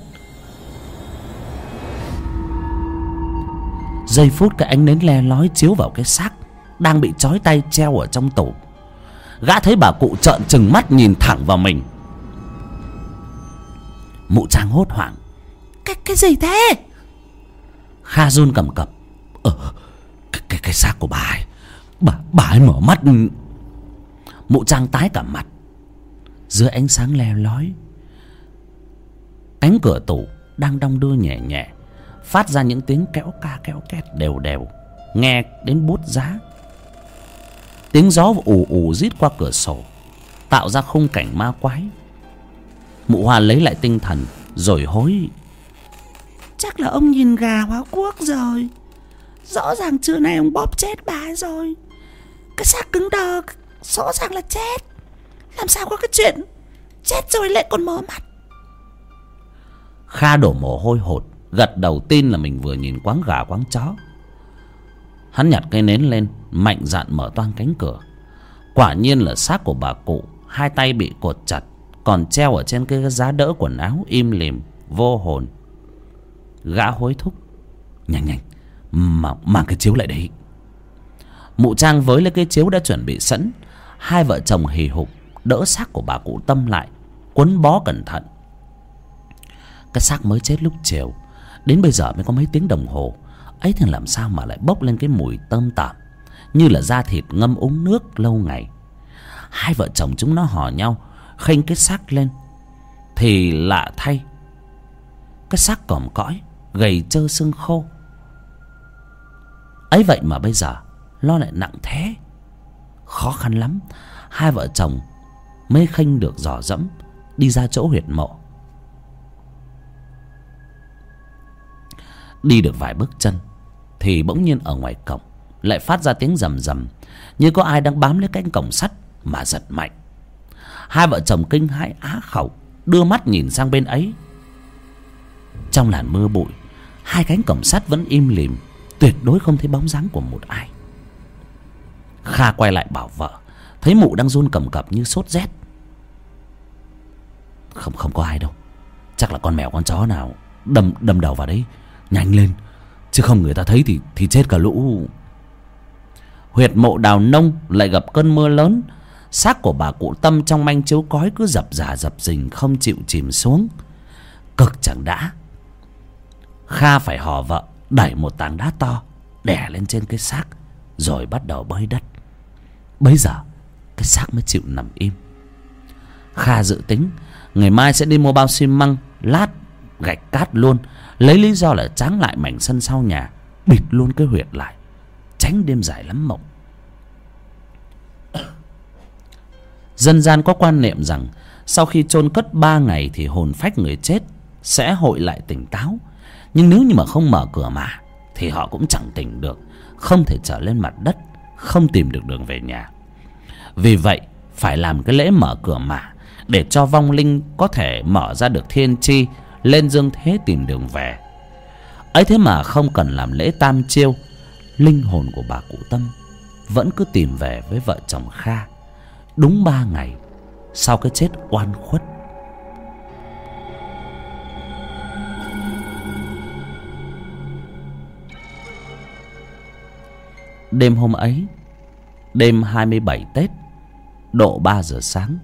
Giây phút cái ánh nến le lói chiếu vào cái xác đang bị trói tay treo ở trong tủ. Gã thấy bà cụ trợn trừng mắt nhìn thẳng vào mình. Mụ Trang hốt hoảng: Cái cái gì thế? Kha run cầm cập: Ờ, cái, cái, cái xác của bà ấy, bà, bà ấy mở mắt. Mụ Trang tái cả mặt. Dưới ánh sáng le lói, cánh cửa tủ đang đong đưa nhẹ nhẹ, phát ra những tiếng kéo ca kéo két đều đều, nghe đến buốt giá. Tiếng gió ù ù rít qua cửa sổ, tạo ra khung cảnh ma quái. Mụ Hoa lấy lại tinh thần rồi hối: Chắc là ông nhìn gà hóa quốc rồi. Rõ ràng trưa nay ông bóp chết bà ấy rồi. Cái xác cứng đờ, rõ ràng là chết. Làm sao có cái chuyện chết rồi lại còn mở mắt? Kha đổ mồ hôi hột, gật đầu tin là mình vừa nhìn quáng gà quáng chó. Hắn nhặt cây nến lên, mạnh dạn mở toang cánh cửa. Quả nhiên là xác của bà cụ, hai tay bị cột chặt, còn treo ở trên cái giá đỡ quần áo im lìm vô hồn. Gã hối thúc: Nhanh nhanh, mà mang cái chiếu lại đấy. Mụ Trang với lấy cái chiếu đã chuẩn bị sẵn. Hai vợ chồng hì hục đỡ xác của bà cụ Tâm lại, quấn bó cẩn thận. Cái xác mới chết lúc chiều, đến bây giờ mới có mấy tiếng đồng hồ ấy, thì làm sao mà lại bốc lên cái mùi tơm tởm như là da thịt ngâm uống nước lâu ngày. Hai vợ chồng chúng nó hò nhau khênh cái xác lên, thì lạ thay, cái xác còm cõi, gầy trơ xương khô ấy vậy mà bây giờ nó lại nặng thế. Khó khăn lắm, hai vợ chồng mới khênh được dò dẫm đi ra chỗ huyệt mộ. Đi được vài bước chân thì bỗng nhiên ở ngoài cổng lại phát ra tiếng rầm rầm, như có ai đang bám lấy cánh cổng sắt mà giật mạnh. Hai vợ chồng kinh hãi á khẩu, đưa mắt nhìn sang bên ấy. Trong làn mưa bụi, hai cánh cổng sắt vẫn im lìm, tuyệt đối không thấy bóng dáng của một ai. Kha quay lại bảo vợ, thấy mụ đang run cầm cập như sốt rét: Không không có ai đâu, chắc là con mèo con chó nào đâm đâm đầu vào đấy. Nhanh lên, chứ không người ta thấy thì thì chết cả lũ. Huyệt mộ đào nông lại gặp cơn mưa lớn. Xác của bà cụ Tâm trong manh chiếu cói cứ dập dà dập dình không chịu chìm xuống. Cực chẳng đã. Kha phải hò vợ đẩy một tảng đá to đè lên trên cái xác, rồi bắt đầu bới đất. Bấy giờ cái xác mới chịu nằm im. Kha dự tính ngày mai sẽ đi mua bao xi măng, lát, gạch cát luôn, lấy lý do là tráng lại mảnh sân sau nhà, bịt luôn cái huyệt lại, tránh đêm dài lắm mộng. Dân gian có quan niệm rằng sau khi chôn cất ba ngày thì hồn phách người chết sẽ hội lại tỉnh táo. Nhưng nếu như mà không mở cửa mà thì họ cũng chẳng tỉnh được, không thể trở lên mặt đất, không tìm được đường về nhà. Vì vậy phải làm cái lễ mở cửa mả, để cho vong linh có thể mở ra được thiên tri, lên dương thế tìm đường về. Ấy thế mà không cần làm lễ tam chiêu, linh hồn của bà cụ Tâm vẫn cứ tìm về với vợ chồng Kha. Đúng ba ngày sau cái chết oan khuất. Đêm hôm ấy, đêm hai mươi bảy Tết, độ ba giờ sáng,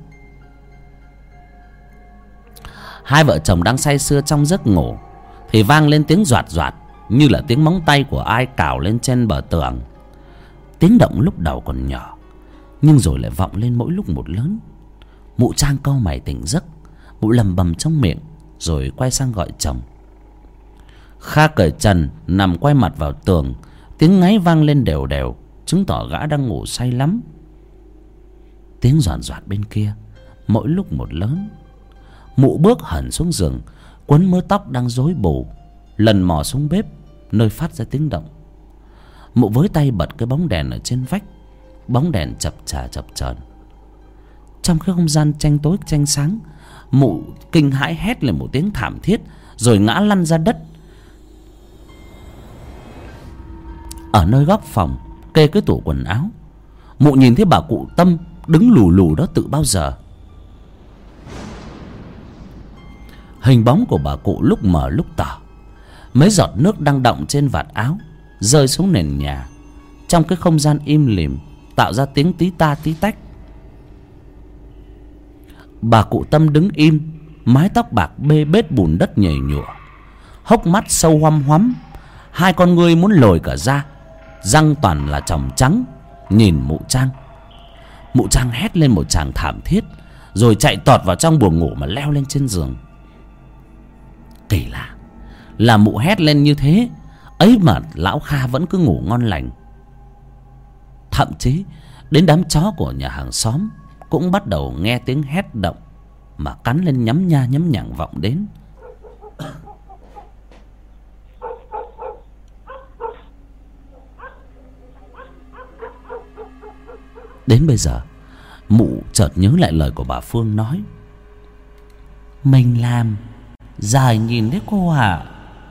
hai vợ chồng đang say sưa trong giấc ngủ thì vang lên tiếng doạt doạt, như là tiếng móng tay của ai cào lên trên bờ tường. Tiếng động lúc đầu còn nhỏ, nhưng rồi lại vọng lên mỗi lúc một lớn. Mụ Trang cau mày tỉnh giấc, mụ lầm bầm trong miệng rồi quay sang gọi chồng. Kha cởi trần nằm quay mặt vào tường, tiếng ngáy vang lên đều đều, chứng tỏ gã đang ngủ say lắm. Tiếng doạt doạt bên kia mỗi lúc một lớn. Mụ bước hẳn xuống giường, quấn mớ tóc đang rối bù, lần mò xuống bếp nơi phát ra tiếng động. Mụ với tay bật cái bóng đèn ở trên vách, bóng đèn chập chà chập chờn. Trong cái không gian tranh tối tranh sáng, mụ kinh hãi hét lên một tiếng thảm thiết, rồi ngã lăn ra đất. Ở nơi góc phòng kê cái tủ quần áo, mụ nhìn thấy bà cụ Tâm đứng lù lù đó từ bao giờ. Hình bóng của bà cụ lúc mờ lúc tỏ, mấy giọt nước đang đọng trên vạt áo rơi xuống nền nhà, trong cái không gian im lìm tạo ra tiếng tí ta tí tách. Bà cụ Tâm đứng im, mái tóc bạc bê bết bùn đất nhầy nhụa, hốc mắt sâu hoăm hoắm, hai con ngươi muốn lồi cả ra, răng toàn là tròng trắng, nhìn mụ Trang. Mụ Trang hét lên một tràng thảm thiết, rồi chạy tọt vào trong buồng ngủ mà leo lên trên giường. Kỳ lạ là mụ hét lên như thế ấy mà lão Kha vẫn cứ ngủ ngon lành. Thậm chí đến đám chó của nhà hàng xóm cũng bắt đầu nghe tiếng hét động mà cắn lên nhắm nha nhắm nhằng vọng đến. Đến bây giờ mụ chợt nhớ lại lời của bà Phương nói: mình làm dài nhìn đấy cô à.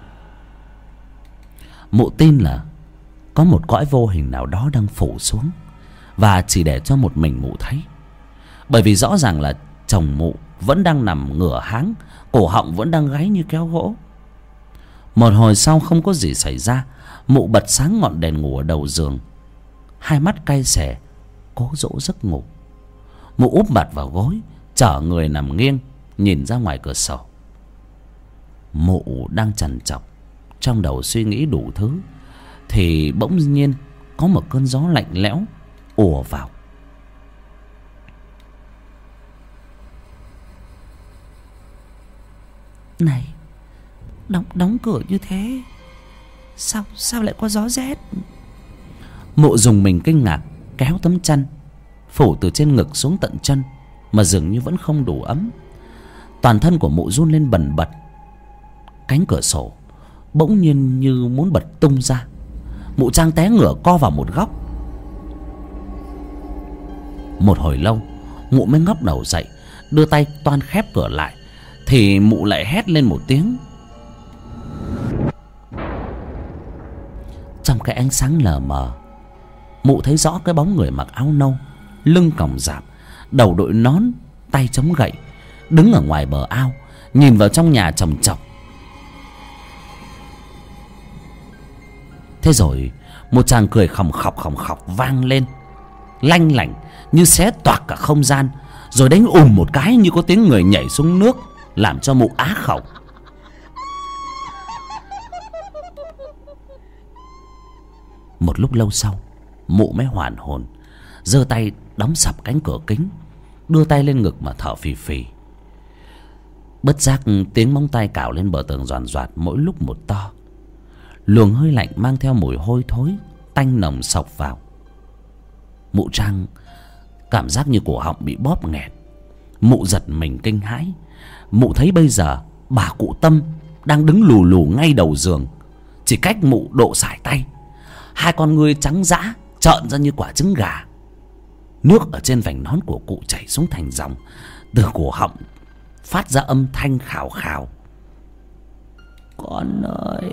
Mụ tin là có một cõi vô hình nào đó đang phủ xuống, và chỉ để cho một mình mụ thấy. Bởi vì rõ ràng là chồng mụ vẫn đang nằm ngửa háng, cổ họng vẫn đang gáy như kéo gỗ. Một hồi sau không có gì xảy ra, mụ bật sáng ngọn đèn ngủ ở đầu giường, hai mắt cay xè cố dỗ giấc ngủ. Mụ úp mặt vào gối, trở người nằm nghiêng nhìn ra ngoài cửa sổ. Mụ đang trằn trọc trong đầu suy nghĩ đủ thứ, thì bỗng nhiên có một cơn gió lạnh lẽo ùa vào. Này, đóng đóng cửa như thế, sao sao lại có gió rét? Mụ dùng mình kinh ngạc, kéo tấm chăn phủ từ trên ngực xuống tận chân mà dường như vẫn không đủ ấm. Toàn thân của mụ run lên bần bật. Cánh cửa sổ bỗng nhiên như muốn bật tung ra. Mụ Trang té ngửa co vào một góc. Một hồi lâu mụ mới ngóc đầu dậy, đưa tay toan khép cửa lại, thì mụ lại hét lên một tiếng. Trong cái ánh sáng lờ mờ, mụ thấy rõ cái bóng người mặc áo nâu, lưng còng rạp, đầu đội nón, tay chống gậy, đứng ở ngoài bờ ao, nhìn vào trong nhà chồng chọc. Thế rồi một tràng cười khòng khọc khòng khọc vang lên, lanh lảnh như xé toạc cả không gian, rồi đánh ùm một cái như có tiếng người nhảy xuống nước, làm cho mụ á khẩu. Một lúc lâu sau, mụ mới hoàn hồn, giơ tay đóng sập cánh cửa kính, đưa tay lên ngực mà thở phì phì. Bất giác tiếng móng tay cào lên bờ tường doàn doạt mỗi lúc một to. Luồng hơi lạnh mang theo mùi hôi thối tanh nồng xộc vào. Mụ Trang cảm giác như cổ họng bị bóp nghẹt. Mụ giật mình kinh hãi. Mụ thấy bây giờ bà cụ Tâm đang đứng lù lù ngay đầu giường, chỉ cách mụ độ sải tay. Hai con ngươi trắng dã trợn ra như quả trứng gà. Nước ở trên vành nón của cụ chảy xuống thành dòng. Từ cổ họng phát ra âm thanh khào khào. Con ơi,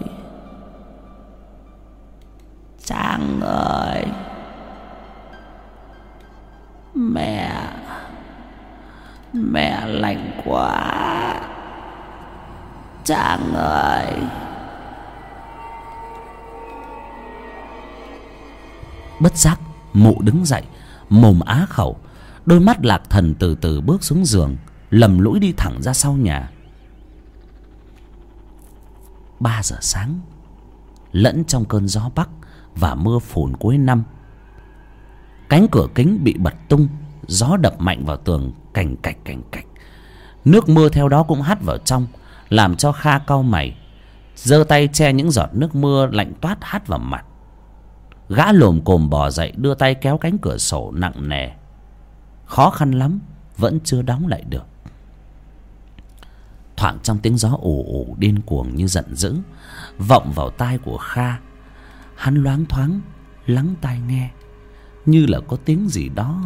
Trang ơi, mẹ mẹ lạnh quá, Trang ơi. Bất giác mụ đứng dậy, mồm á khẩu, đôi mắt lạc thần từ từ bước xuống giường, lầm lũi đi thẳng ra sau nhà. Ba giờ sáng, lẫn trong cơn gió bắc và mưa phùn cuối năm, cánh cửa kính bị bật tung, gió đập mạnh vào tường cành cạch cành cạch. Nước mưa theo đó cũng hắt vào trong, làm cho Kha cau mày, giơ tay che những giọt nước mưa lạnh toát hắt vào mặt. Gã lồm cồm bò dậy, đưa tay kéo cánh cửa sổ nặng nề, khó khăn lắm vẫn chưa đóng lại được. Thoảng trong tiếng gió ù ù điên cuồng như giận dữ vọng vào tai của Kha. Hắn loáng thoáng lắng tai nghe, như là có tiếng gì đó,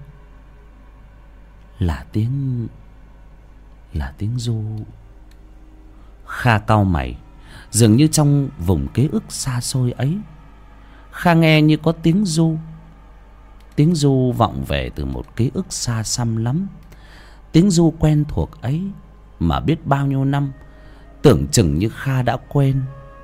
là tiếng là tiếng ru. Kha cau mày, dường như trong vùng ký ức xa xôi ấy, Kha nghe như có tiếng ru. Tiếng ru vọng về từ một ký ức xa xăm lắm. Tiếng ru quen thuộc ấy mà biết bao nhiêu năm tưởng chừng như Kha đã quên.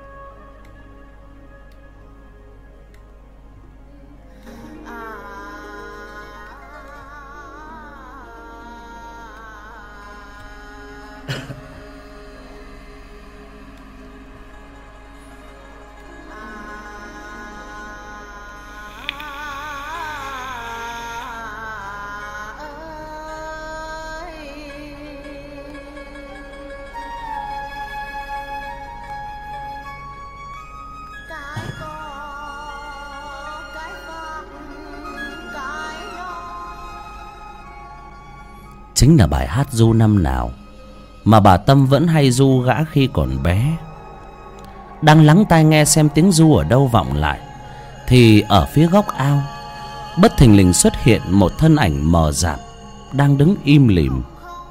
Chính là bài hát ru năm nào mà bà Tâm vẫn hay ru gã khi còn bé. Đang lắng tai nghe xem tiếng ru ở đâu vọng lại, thì ở phía góc ao bất thình lình xuất hiện một thân ảnh mờ dạp đang đứng im lìm.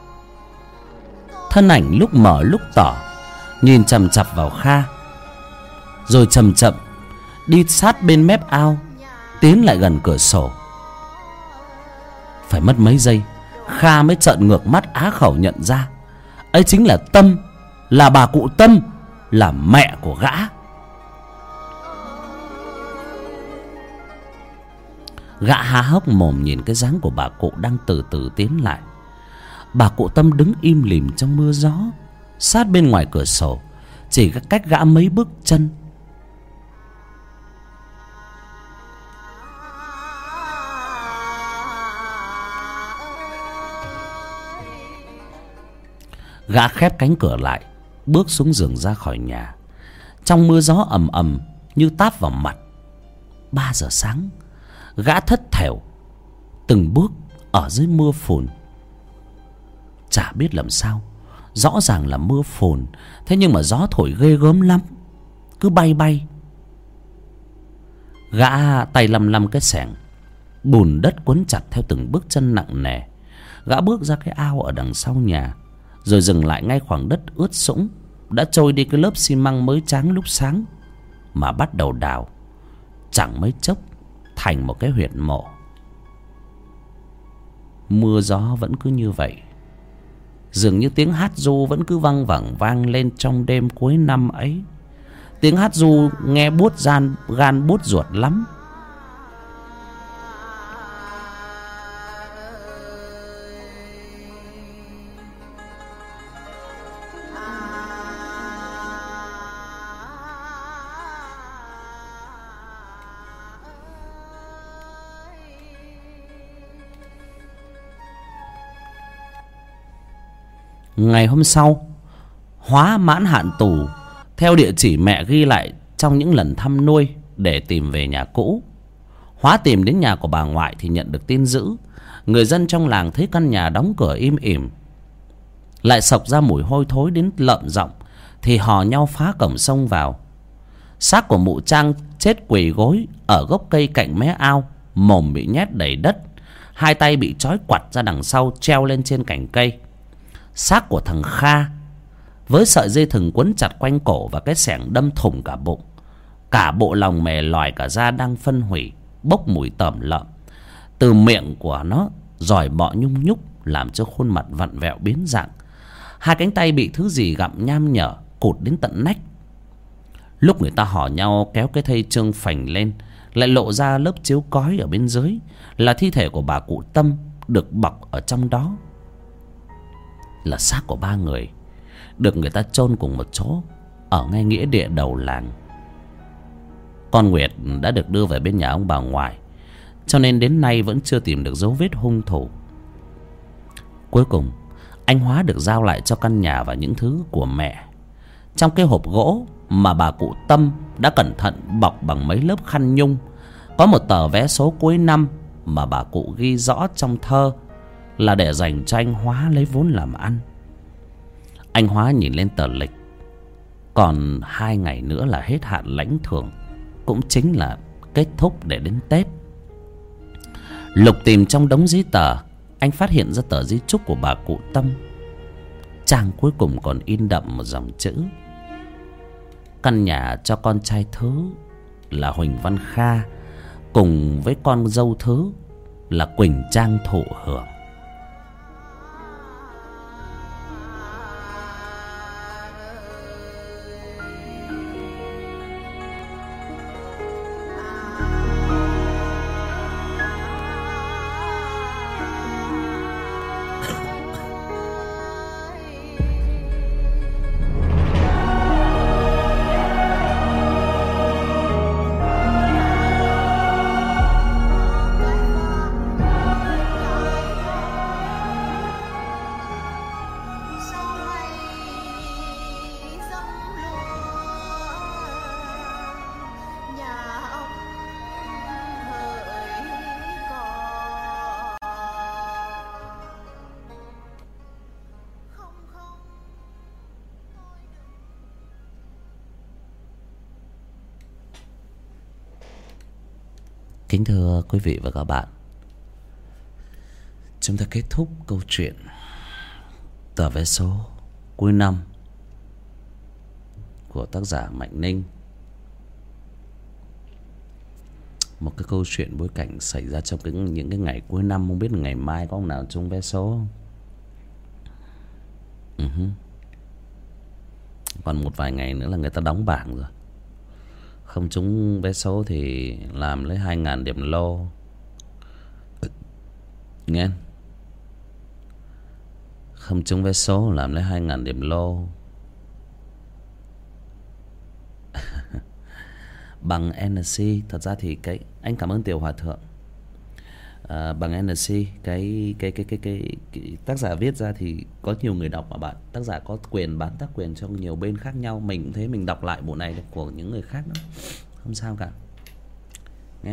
Thân ảnh lúc mờ lúc tỏ, nhìn chằm chằm vào Kha, rồi chậm chậm đi sát bên mép ao, tiến lại gần cửa sổ. Phải mất mấy giây Kha mới trợn ngược mắt á khẩu nhận ra ấy chính là Tâm, là bà cụ Tâm, là mẹ của gã. Gã há hốc mồm nhìn cái dáng của bà cụ đang từ từ tiến lại. Bà cụ Tâm đứng im lìm trong mưa gió, sát bên ngoài cửa sổ, chỉ cách gã mấy bước chân. Gã khép cánh cửa lại, bước xuống giường ra khỏi nhà. Trong mưa gió ầm ầm như táp vào mặt. Ba giờ sáng, gã thất thểu từng bước ở dưới mưa phùn. Chả biết làm sao, rõ ràng là mưa phùn, thế nhưng mà gió thổi ghê gớm lắm, cứ bay bay. Gã tay lăm lăm cái xẻng, bùn đất quấn chặt theo từng bước chân nặng nề. Gã bước ra cái ao ở đằng sau nhà, rồi dừng lại ngay khoảng đất ướt sũng đã trôi đi cái lớp xi măng mới tráng lúc sáng, mà bắt đầu đào. Chẳng mấy chốc thành một cái huyệt mộ. Mưa gió vẫn cứ như vậy, dường như tiếng hát ru vẫn cứ văng vẳng vang lên trong đêm cuối năm ấy. Tiếng hát ru nghe buốt gan gan buốt ruột lắm. Ngày hôm sau, Hóa mãn hạn tù theo địa chỉ mẹ ghi lại trong những lần thăm nuôi để tìm về nhà cũ. Hóa tìm đến nhà của bà ngoại thì nhận được tin dữ. Người dân trong làng thấy căn nhà đóng cửa im ỉm, lại xộc ra mùi hôi thối đến lợm giọng, thì hò nhau phá cổng xông vào. Xác của mụ Trang chết quỳ gối ở gốc cây cạnh mé ao, mồm bị nhét đầy đất, hai tay bị trói quặt ra đằng sau treo lên trên cành cây. Xác của thằng Kha với sợi dây thừng quấn chặt quanh cổ và cái xẻng đâm thủng cả bụng, cả bộ lòng mề lòi cả da đang phân hủy, bốc mùi tởm lợm. Từ miệng của nó giòi bọ nhung nhúc làm cho khuôn mặt vặn vẹo biến dạng. Hai cánh tay bị thứ gì gặm nham nhở cụt đến tận nách. Lúc người ta hò nhau kéo cái thây trương phành lên, lại lộ ra lớp chiếu cói ở bên dưới là thi thể của bà cụ Tâm được bọc ở trong đó. Là xác của ba người được người ta chôn cùng một chỗ ở ngay nghĩa địa đầu làng. Con Nguyệt đã được đưa về bên nhà ông bà ngoại, cho nên đến nay vẫn chưa tìm được dấu vết hung thủ. Cuối cùng anh Hóa được giao lại cho căn nhà và những thứ của mẹ. Trong cái hộp gỗ mà bà cụ Tâm đã cẩn thận bọc bằng mấy lớp khăn nhung, có một tờ vé số cuối năm mà bà cụ ghi rõ trong thơ là để dành cho anh Hóa lấy vốn làm ăn. Anh Hóa nhìn lên tờ lịch, còn hai ngày nữa là hết hạn lãnh thưởng, cũng chính là kết thúc để đến Tết. Lục tìm trong đống giấy tờ, anh phát hiện ra tờ di chúc của bà cụ Tâm. Trang cuối cùng còn in đậm một dòng chữ: căn nhà cho con trai thứ là Huỳnh Văn Kha cùng với con dâu thứ là Quỳnh Trang thụ hưởng. Kính thưa quý vị và các bạn, chúng ta kết thúc câu chuyện tờ vé số cuối năm của tác giả Mạnh Ninh. Một cái câu chuyện bối cảnh xảy ra trong cái, những cái ngày cuối năm. Không biết là ngày mai có ông nào trúng vé số không? Uh-huh. Còn một vài ngày nữa là người ta đóng bảng rồi. Không trúng vé số thì làm lấy hai ngàn điểm lô. Nghe? Không trúng vé số làm lấy hai ngàn điểm lô. Bằng en xê. Thật ra thì cái anh cảm ơn Tiểu Hòa Thượng. À, bằng en xê cái cái, cái cái cái cái tác giả viết ra thì có nhiều người đọc mà bạn. Tác giả có quyền bán tác quyền cho nhiều bên khác nhau. Mình cũng thế, mình đọc lại bộ này của những người khác nữa, không sao cả. Nghe.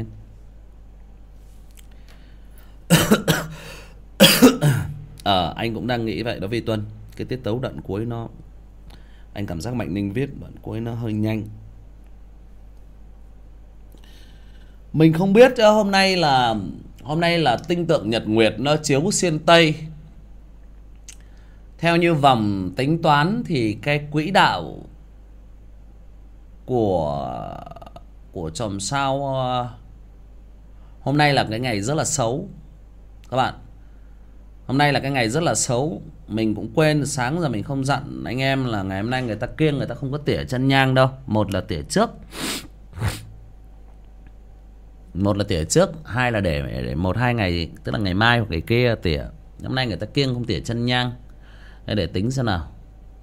Ờ, anh cũng đang nghĩ vậy đó Vi Tuân. Cái tiết tấu đoạn cuối nó, anh cảm giác Mạnh Ninh viết đoạn cuối nó hơi nhanh. Mình không biết chứ hôm nay là hôm nay là tinh tượng nhật nguyệt nó chiếu xiên tây. Theo như vòng tính toán thì cái quỹ đạo của của chòm sao hôm nay là cái ngày rất là xấu các bạn. Hôm nay là cái ngày rất là xấu. Mình cũng quên, sáng giờ mình không dặn anh em là ngày hôm nay người ta kiêng, người ta không có tỉa chân nhang đâu. Một là tỉa trước, một là tỉa trước, hai là để, để một hai ngày, tức là ngày mai hoặc ngày kia tỉa. Hôm nay người ta kiêng không tỉa chân nhang. Để, để tính xem nào.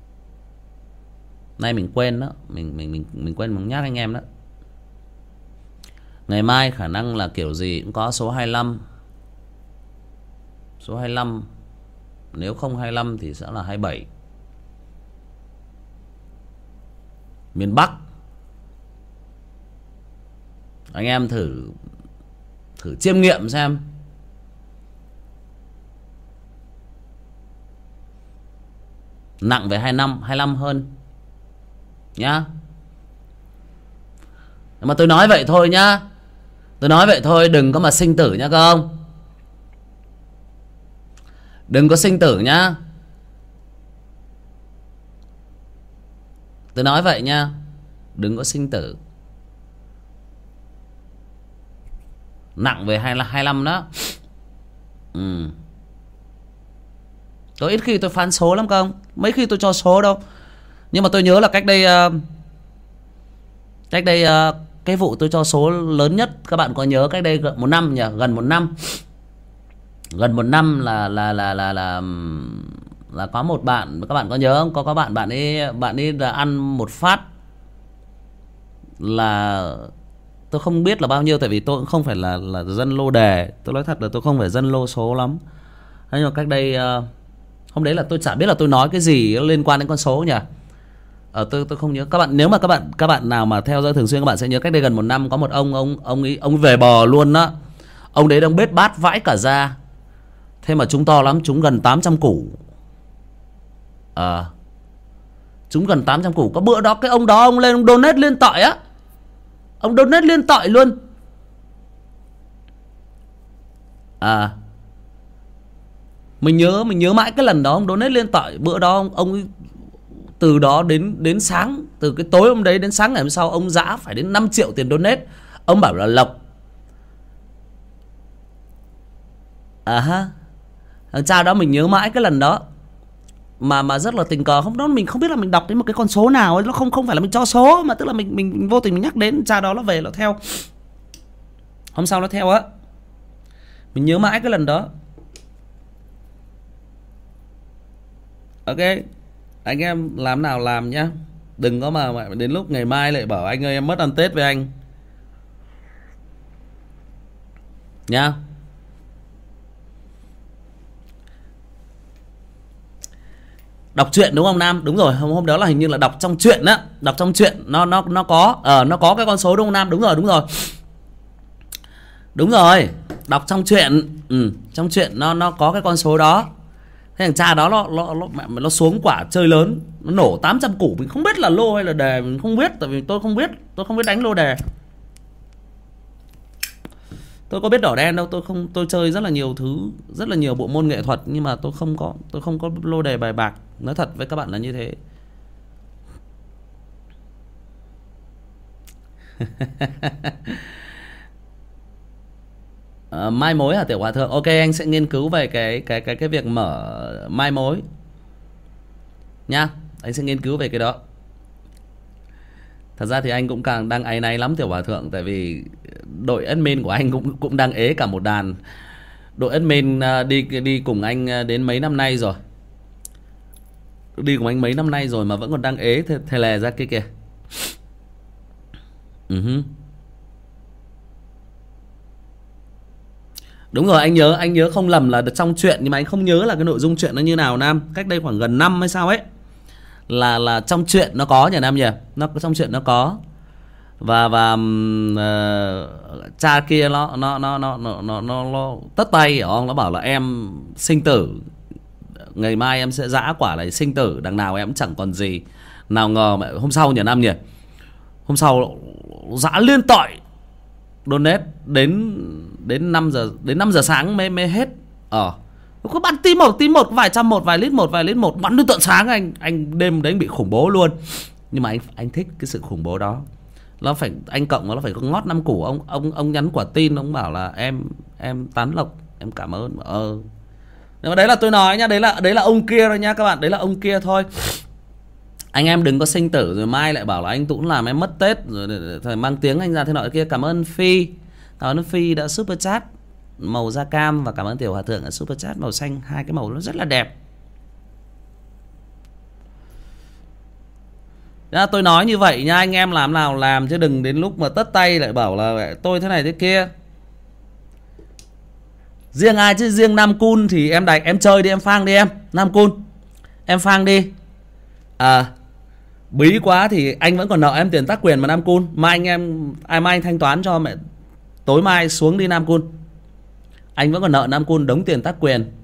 Nay mình quên đó, mình mình mình mình quên mình nhắc anh em đó. Ngày mai khả năng là kiểu gì cũng có số hai lăm. Số hai lăm. Nếu không hai lăm thì sẽ là hai bảy. Miền Bắc. Anh em thử Thử chiêm nghiệm xem. Nặng về hai năm, hai lăm hơn nhá. Nhưng mà tôi nói vậy thôi nhá. Tôi nói vậy thôi, đừng có mà sinh tử nhá các ông. Đừng có sinh tử nhá. Tôi nói vậy nha. Đừng có sinh tử. Nặng về hai mươi lăm đó. Ừ. Tôi ít khi tôi phán số lắm không. Mấy khi tôi cho số đâu. Nhưng mà tôi nhớ là cách đây uh, Cách đây uh, cái vụ tôi cho số lớn nhất, các bạn có nhớ cách đây gần một năm nhỉ? Gần một năm. Gần một năm là là là là là là có một bạn, các bạn có nhớ không? Có có bạn bạn ấy bạn ấy là ăn một phát là tôi không biết là bao nhiêu, tại vì tôi cũng không phải là là dân lô đề. Tôi nói thật là tôi không phải dân lô số lắm. Thế nhưng mà cách đây uh, hôm đấy là tôi chả biết là tôi nói cái gì liên quan đến con số nhỉ. Ờ, tôi tôi không nhớ. Các bạn nếu mà các bạn các bạn nào mà theo dõi thường xuyên, các bạn sẽ nhớ cách đây gần một năm có một ông ông ông ấy ông về bò luôn đó. Ông đấy đang bết bát vãi cả ra. Thế mà chúng to lắm, chúng gần tám trăm củ. Ờ à, chúng gần tám trăm củ. Có bữa đó cái ông đó ông lên ông donate liên tội á. Ông donate liên tội luôn. À, mình nhớ mình nhớ mãi cái lần đó ông donate liên tội. Bữa đó ông ông ấy, từ đó đến đến sáng, từ cái tối hôm đấy đến sáng ngày hôm sau ông giã phải đến năm triệu tiền donate. Ông bảo là lộc. À ha. Thằng cha đó mình nhớ mãi cái lần đó. Mà mà rất là tình cờ. Hôm đó mình không biết là mình đọc đến một cái con số nào ấy. Nó không không phải là mình cho số, mà tức là mình mình, mình vô tình mình nhắc đến cha đó, nó về nó theo. Hôm sau nó theo á. Mình nhớ mãi cái lần đó. Ok, anh em làm nào làm nhá. Đừng có mà đến lúc ngày mai lại bảo anh ơi em mất ăn Tết với anh nhá. Đọc truyện đúng không Nam? Đúng rồi, hôm hôm đó là hình như là đọc trong truyện á, đọc trong truyện nó nó nó có ờ uh, nó có cái con số đúng không Nam? Đúng rồi, đúng rồi. Đúng rồi, đọc trong truyện. Ừ, trong truyện nó nó có cái con số đó. Thế thằng cha đó nó nó nó, nó xuống quả chơi lớn, nó nổ tám trăm củ, mình không biết là lô hay là đề, mình không biết, tại vì tôi không biết, tôi không biết đánh lô đề. Tôi có biết đỏ đen đâu, tôi không, tôi chơi rất là nhiều thứ, rất là nhiều bộ môn nghệ thuật, nhưng mà tôi không có, tôi không có lô đề bài bạc. Nói thật với các bạn là như thế. À, mai mối hả Tiểu Hòa Thượng? Ok, anh sẽ nghiên cứu về cái cái cái cái việc mở mai mối nha. Anh sẽ nghiên cứu về cái đó. Thật ra thì anh cũng càng đang áy náy lắm Tiểu Hòa Thượng, tại vì đội admin của anh cũng cũng đang ế cả một đàn. Đội admin đi đi cùng anh đến mấy năm nay rồi. Đi cùng anh mấy năm nay rồi mà vẫn còn đang ế thề, thề lè ra kia kìa. Uh-huh. Đúng rồi, anh nhớ, anh nhớ không lầm là trong truyện, nhưng mà anh không nhớ là cái nội dung truyện nó như nào Nam. Cách đây khoảng gần năm hay sao ấy. Là là trong truyện nó có nhỉ Nam nhỉ? Nó trong truyện nó có. Và và uh, cha kia nó nó nó nó nó nó, nó, nó tất tay ở ông, nó bảo là em sinh tử, ngày mai em sẽ giã quả này sinh tử, đằng nào em cũng chẳng còn gì. Nào ngờ mà hôm sau nhỉ Nam nhỉ? Hôm sau giã liên tội donate đến đến năm giờ, đến năm giờ sáng mới mới hết. Ờ. Có bắn tí một tí một vài trăm một vài lít một vài lít một bắn đến tận sáng. Anh anh đêm đấy bị khủng bố luôn. Nhưng mà anh anh thích cái sự khủng bố đó. Nó phải anh cộng nó phải có ngót năm củ. Ông ông ông nhắn quả tin, ông bảo là em em tán lộc, em cảm ơn. Ờ. Nhưng mà đấy là tôi nói nhá, đấy là đấy là ông kia thôi nhá các bạn, đấy là ông kia thôi. Anh em đừng có sinh tử rồi mai lại bảo là anh Tũng làm em mất Tết rồi thời mang tiếng anh ra thế nọ kia. Cảm ơn Phi, cảm ơn Phi đã super chat màu da cam, và cảm ơn Tiểu Hòa Thượng đã super chat màu xanh. Hai cái màu nó rất là đẹp. Đó, tôi nói như vậy nha, anh em làm nào làm, chứ đừng đến lúc mà tất tay lại bảo là tôi thế này thế kia. Riêng ai chứ riêng Nam Cun thì em đánh, em chơi đi, em phang đi em. Nam Cun em phang đi. À, bí quá thì anh vẫn còn nợ em tiền tác quyền mà Nam Cun. Mai anh em, ai mai anh thanh toán cho mẹ. Tối mai xuống đi Nam Cun. Anh vẫn còn nợ Nam Cun đống tiền tác quyền.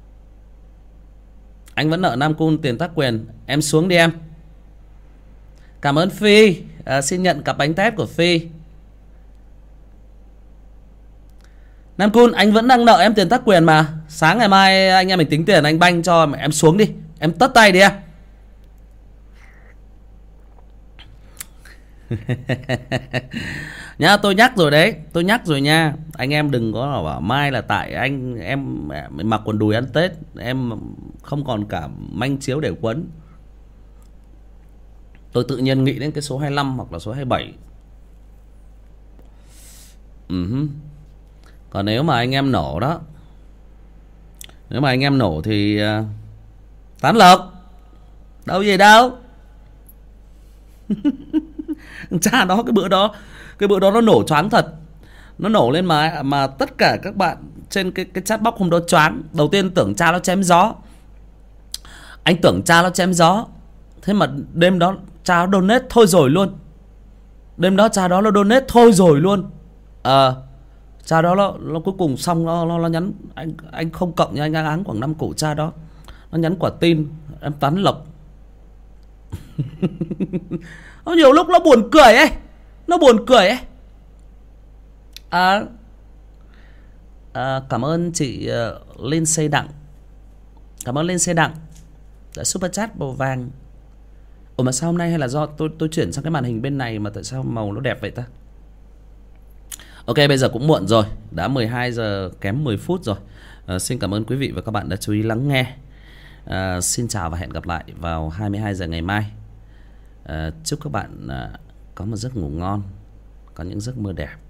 Anh vẫn nợ Nam Cun tiền tác quyền. Em xuống đi em. Cảm ơn Phi. À, xin nhận cặp bánh tét của Phi. Nam Cun, anh vẫn đang nợ em tiền tác quyền mà. Sáng ngày mai anh em mình tính tiền, anh banh cho em xuống đi. Em tất tay đi em. Nhá, tôi nhắc rồi đấy. Tôi nhắc rồi nha. Anh em đừng có bảo mai là tại anh em mặc quần đùi ăn Tết, em không còn cả manh chiếu để quấn. Tôi tự nhiên nghĩ đến cái số hai mươi lăm hoặc là số hai mươi bảy. uh-huh. Còn nếu mà anh em nổ đó, nếu mà anh em nổ thì uh, tán lộc. Đâu gì đâu. Cha đó, cái bữa đó cái bữa đó nó nổ choáng thật. Nó nổ lên mà mà tất cả các bạn trên cái cái chat box hôm đó choáng. Đầu tiên tưởng cha nó chém gió. Anh tưởng cha nó chém gió. Thế mà đêm đó cha nó donate thôi rồi luôn. Đêm đó cha đó nó donate thôi rồi luôn. Ờ à, cha đó nó, nó cuối cùng xong nó, nó, nó nhắn anh anh không cộng nha, anh áng khoảng năm củ cha đó. Nó nhắn quả tin em tán lộc. Nó nhiều lúc nó buồn cười ấy. Nó buồn cười ấy. À, à, cảm ơn chị uh, Lên Xây Đặng. Cảm ơn Lên Xây Đặng đã super chat màu vàng. Ủa mà sao hôm nay hay là do tôi tôi chuyển sang cái màn hình bên này mà tại sao màu nó đẹp vậy ta? Ok, bây giờ cũng muộn rồi, đã mười hai giờ kém mười phút rồi. À, xin cảm ơn quý vị và các bạn đã chú ý lắng nghe. À, xin chào và hẹn gặp lại vào hai mươi hai giờ ngày mai. À, chúc các bạn à, có một giấc ngủ ngon, có những giấc mơ đẹp.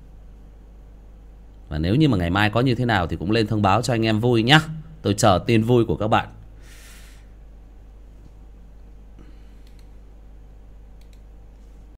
Và nếu như mà ngày mai có như thế nào thì cũng lên thông báo cho anh em vui nhá. Tôi chờ tin vui của các bạn.